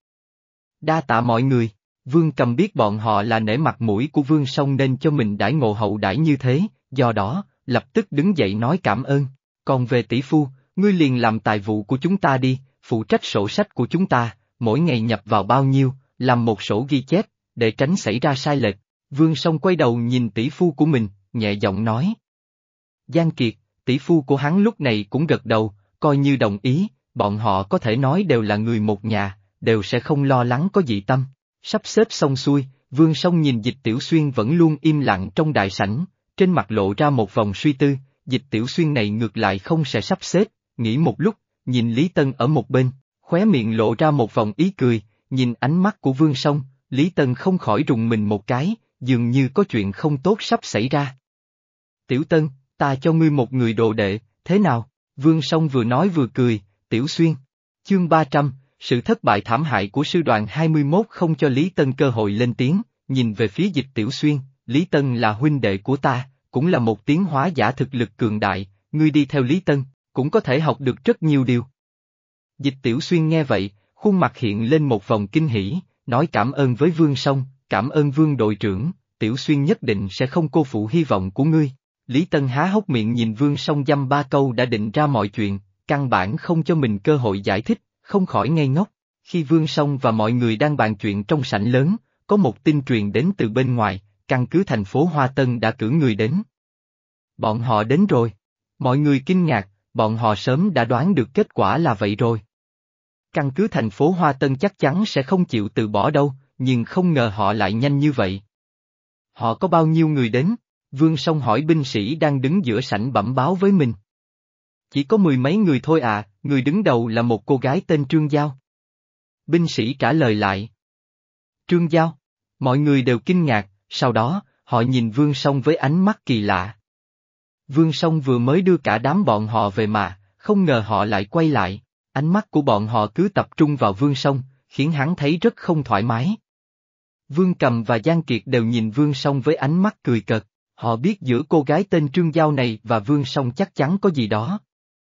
Đa tạ mọi người. Vương Cầm biết bọn họ là nể mặt mũi của Vương Song nên cho mình đãi ngộ hậu đãi như thế, do đó, lập tức đứng dậy nói cảm ơn. Còn về tỷ phu, ngươi liền làm tài vụ của chúng ta đi, phụ trách sổ sách của chúng ta, mỗi ngày nhập vào bao nhiêu, làm một sổ ghi chép, để tránh xảy ra sai lệch. Vương Song quay đầu nhìn tỷ phu của mình, nhẹ giọng nói. Giang Kiệt, tỷ phu của hắn lúc này cũng gật đầu, coi như đồng ý, bọn họ có thể nói đều là người một nhà, đều sẽ không lo lắng có dị tâm. Sắp xếp xong xuôi, Vương Song nhìn Dịch Tiểu Xuyên vẫn luôn im lặng trong đại sảnh, trên mặt lộ ra một vòng suy tư, Dịch Tiểu Xuyên này ngược lại không sẽ sắp xếp, nghĩ một lúc, nhìn Lý Tân ở một bên, khóe miệng lộ ra một vòng ý cười, nhìn ánh mắt của Vương Song, Lý Tân không khỏi rùng mình một cái, dường như có chuyện không tốt sắp xảy ra. Tiểu Tân, ta cho ngươi một người đồ đệ, thế nào? Vương Song vừa nói vừa cười, Tiểu Xuyên. Chương ba trăm, sự thất bại thảm hại của sư đoàn hai mươi mốt không cho Lý Tân cơ hội lên tiếng, nhìn về phía Dịch Tiểu Xuyên, Lý Tân là huynh đệ của ta, cũng là một tiến hóa giả thực lực cường đại, ngươi đi theo Lý Tân, cũng có thể học được rất nhiều điều. Dịch Tiểu Xuyên nghe vậy, khuôn mặt hiện lên một vòng kinh hỉ, nói cảm ơn với Vương Song, cảm ơn Vương đội trưởng, Tiểu Xuyên nhất định sẽ không cô phụ hy vọng của ngươi. Lý Tân há hốc miệng nhìn Vương Song dăm ba câu đã định ra mọi chuyện, căn bản không cho mình cơ hội giải thích, không khỏi ngây ngốc. Khi Vương Song và mọi người đang bàn chuyện trong sảnh lớn, có một tin truyền đến từ bên ngoài, căn cứ thành phố Hoa Tân đã cử người đến. Bọn họ đến rồi. Mọi người kinh ngạc, bọn họ sớm đã đoán được kết quả là vậy rồi. Căn cứ thành phố Hoa Tân chắc chắn sẽ không chịu từ bỏ đâu, nhưng không ngờ họ lại nhanh như vậy. Họ có bao nhiêu người đến? Vương Song hỏi binh sĩ đang đứng giữa sảnh bẩm báo với mình. Chỉ có mười mấy người thôi à, người đứng đầu là một cô gái tên Trương Giao. Binh sĩ trả lời lại. Trương Giao? Mọi người đều kinh ngạc, sau đó, họ nhìn Vương Song với ánh mắt kỳ lạ. Vương Song vừa mới đưa cả đám bọn họ về mà, không ngờ họ lại quay lại, ánh mắt của bọn họ cứ tập trung vào Vương Song, khiến hắn thấy rất không thoải mái. Vương Cầm và Giang Kiệt đều nhìn Vương Song với ánh mắt cười cợt, họ biết giữa cô gái tên Trương Giao này và Vương Song chắc chắn có gì đó.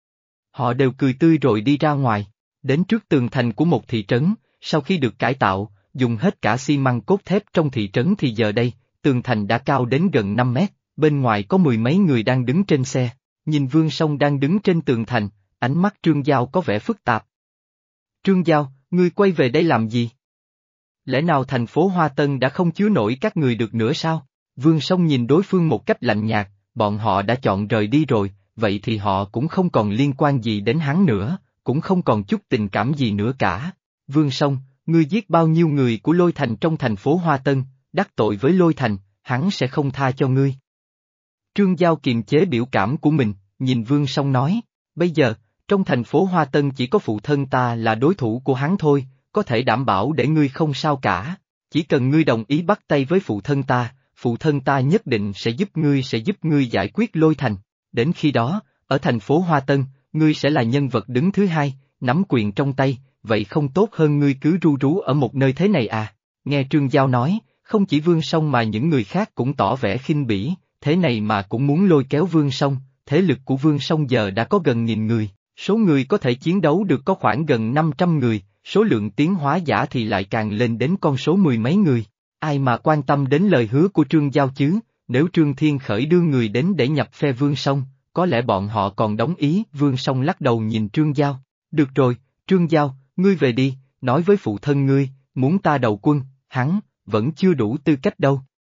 Họ đều cười tươi rồi đi ra ngoài, đến trước tường thành của một thị trấn, sau khi được cải tạo, dùng hết cả xi măng cốt thép trong thị trấn thì giờ đây, tường thành đã cao đến gần năm mét, bên ngoài có mười mấy người đang đứng trên xe, nhìn Vương Song đang đứng trên tường thành, ánh mắt Trương Giao có vẻ phức tạp. Trương Giao, ngươi quay về đây làm gì? Lẽ nào thành phố Hoa Tân đã không chứa nổi các người được nữa sao? Vương Song nhìn đối phương một cách lạnh nhạt, bọn họ đã chọn rời đi rồi, vậy thì họ cũng không còn liên quan gì đến hắn nữa, cũng không còn chút tình cảm gì nữa cả. Vương Song, ngươi giết bao nhiêu người của Lôi Thành trong thành phố Hoa Tân, đắc tội với Lôi Thành, hắn sẽ không tha cho ngươi. Trương Giao kiềm chế biểu cảm của mình, nhìn Vương Song nói, bây giờ, trong thành phố Hoa Tân chỉ có phụ thân ta là đối thủ của hắn thôi, có thể đảm bảo để ngươi không sao cả, chỉ cần ngươi đồng ý bắt tay với phụ thân ta, phụ thân ta nhất định sẽ giúp ngươi sẽ giúp ngươi giải quyết Lôi Thành, đến khi đó, ở thành phố Hoa Tân, ngươi sẽ là nhân vật đứng thứ hai, nắm quyền trong tay, vậy không tốt hơn ngươi cứ ru rú ở một nơi thế này à? Nghe Trương Giao nói, không chỉ Vương Song mà những người khác cũng tỏ vẻ khinh bỉ, thế này mà cũng muốn lôi kéo Vương Song, thế lực của Vương Song giờ đã có gần nghìn người, số người có thể chiến đấu được có khoảng gần năm trăm người, số lượng tiến hóa giả thì lại càng lên đến con số mười mấy người. Ai mà quan tâm đến lời hứa của Trương Giao chứ, nếu Trương Thiên Khởi đưa người đến để nhập phe Vương Song, có lẽ bọn họ còn đóng ý. Vương Song lắc đầu nhìn Trương Giao, được rồi, Trương Giao, ngươi về đi, nói với phụ thân ngươi, muốn ta đầu quân, hắn, vẫn chưa đủ tư cách đâu.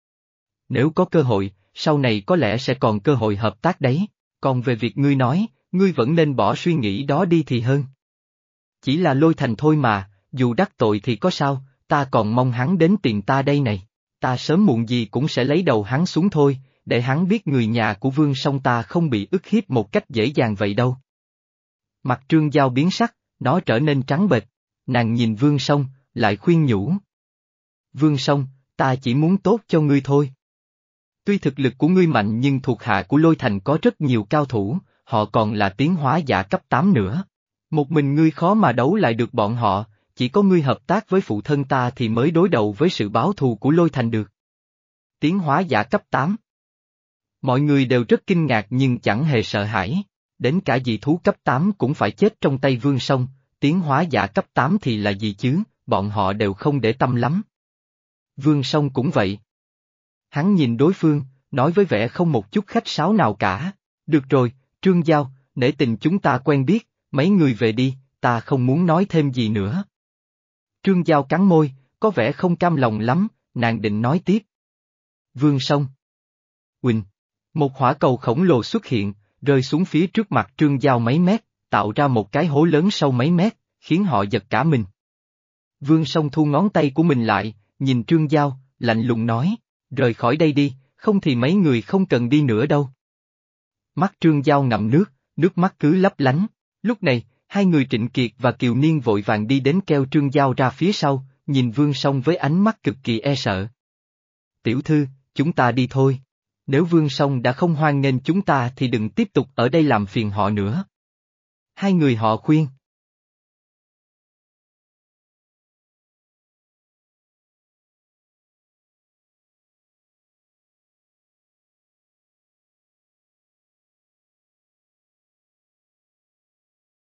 Nếu có cơ hội, sau này có lẽ sẽ còn cơ hội hợp tác đấy, còn về việc ngươi nói, ngươi vẫn nên bỏ suy nghĩ đó đi thì hơn. Chỉ là Lôi Thành thôi mà, dù đắc tội thì có sao, ta còn mong hắn đến tìm ta đây này, ta sớm muộn gì cũng sẽ lấy đầu hắn xuống thôi, để hắn biết người nhà của Vương Song ta không bị ức hiếp một cách dễ dàng vậy đâu. Mặt Trương Giao biến sắc, nó trở nên trắng bệch, nàng nhìn Vương Song, lại khuyên nhủ. Vương Song, ta chỉ muốn tốt cho ngươi thôi. Tuy thực lực của ngươi mạnh nhưng thuộc hạ của Lôi Thành có rất nhiều cao thủ, họ còn là tiến hóa giả cấp tám nữa. Một mình ngươi khó mà đấu lại được bọn họ, chỉ có ngươi hợp tác với phụ thân ta thì mới đối đầu với sự báo thù của Lôi Thành được. Tiến hóa giả cấp tám. Mọi người đều rất kinh ngạc nhưng chẳng hề sợ hãi, đến cả dị thú cấp tám cũng phải chết trong tay Vương Song, tiến hóa giả cấp tám thì là gì chứ, bọn họ đều không để tâm lắm. Vương Song cũng vậy. Hắn nhìn đối phương, nói với vẻ không một chút khách sáo nào cả, được rồi, Trương Giao, nể tình chúng ta quen biết, mấy người về đi, ta không muốn nói thêm gì nữa. Trương Giao cắn môi, có vẻ không cam lòng lắm, nàng định nói tiếp. Vương Song. Quỳnh. Một hỏa cầu khổng lồ xuất hiện, rơi xuống phía trước mặt Trương Giao mấy mét, tạo ra một cái hố lớn sâu mấy mét, khiến họ giật cả mình. Vương Song thu ngón tay của mình lại, nhìn Trương Giao, lạnh lùng nói, rời khỏi đây đi, không thì mấy người không cần đi nữa đâu. Mắt Trương Giao ngậm nước, nước mắt cứ lấp lánh, lúc này, hai người Trịnh Kiệt và Kiều Niên vội vàng đi đến kéo Trương Giao ra phía sau, nhìn Vương Song với ánh mắt cực kỳ e sợ. Tiểu thư, chúng ta đi thôi. Nếu Vương Song đã không hoan nghênh chúng ta thì đừng tiếp tục ở đây làm phiền họ nữa. Hai người họ khuyên.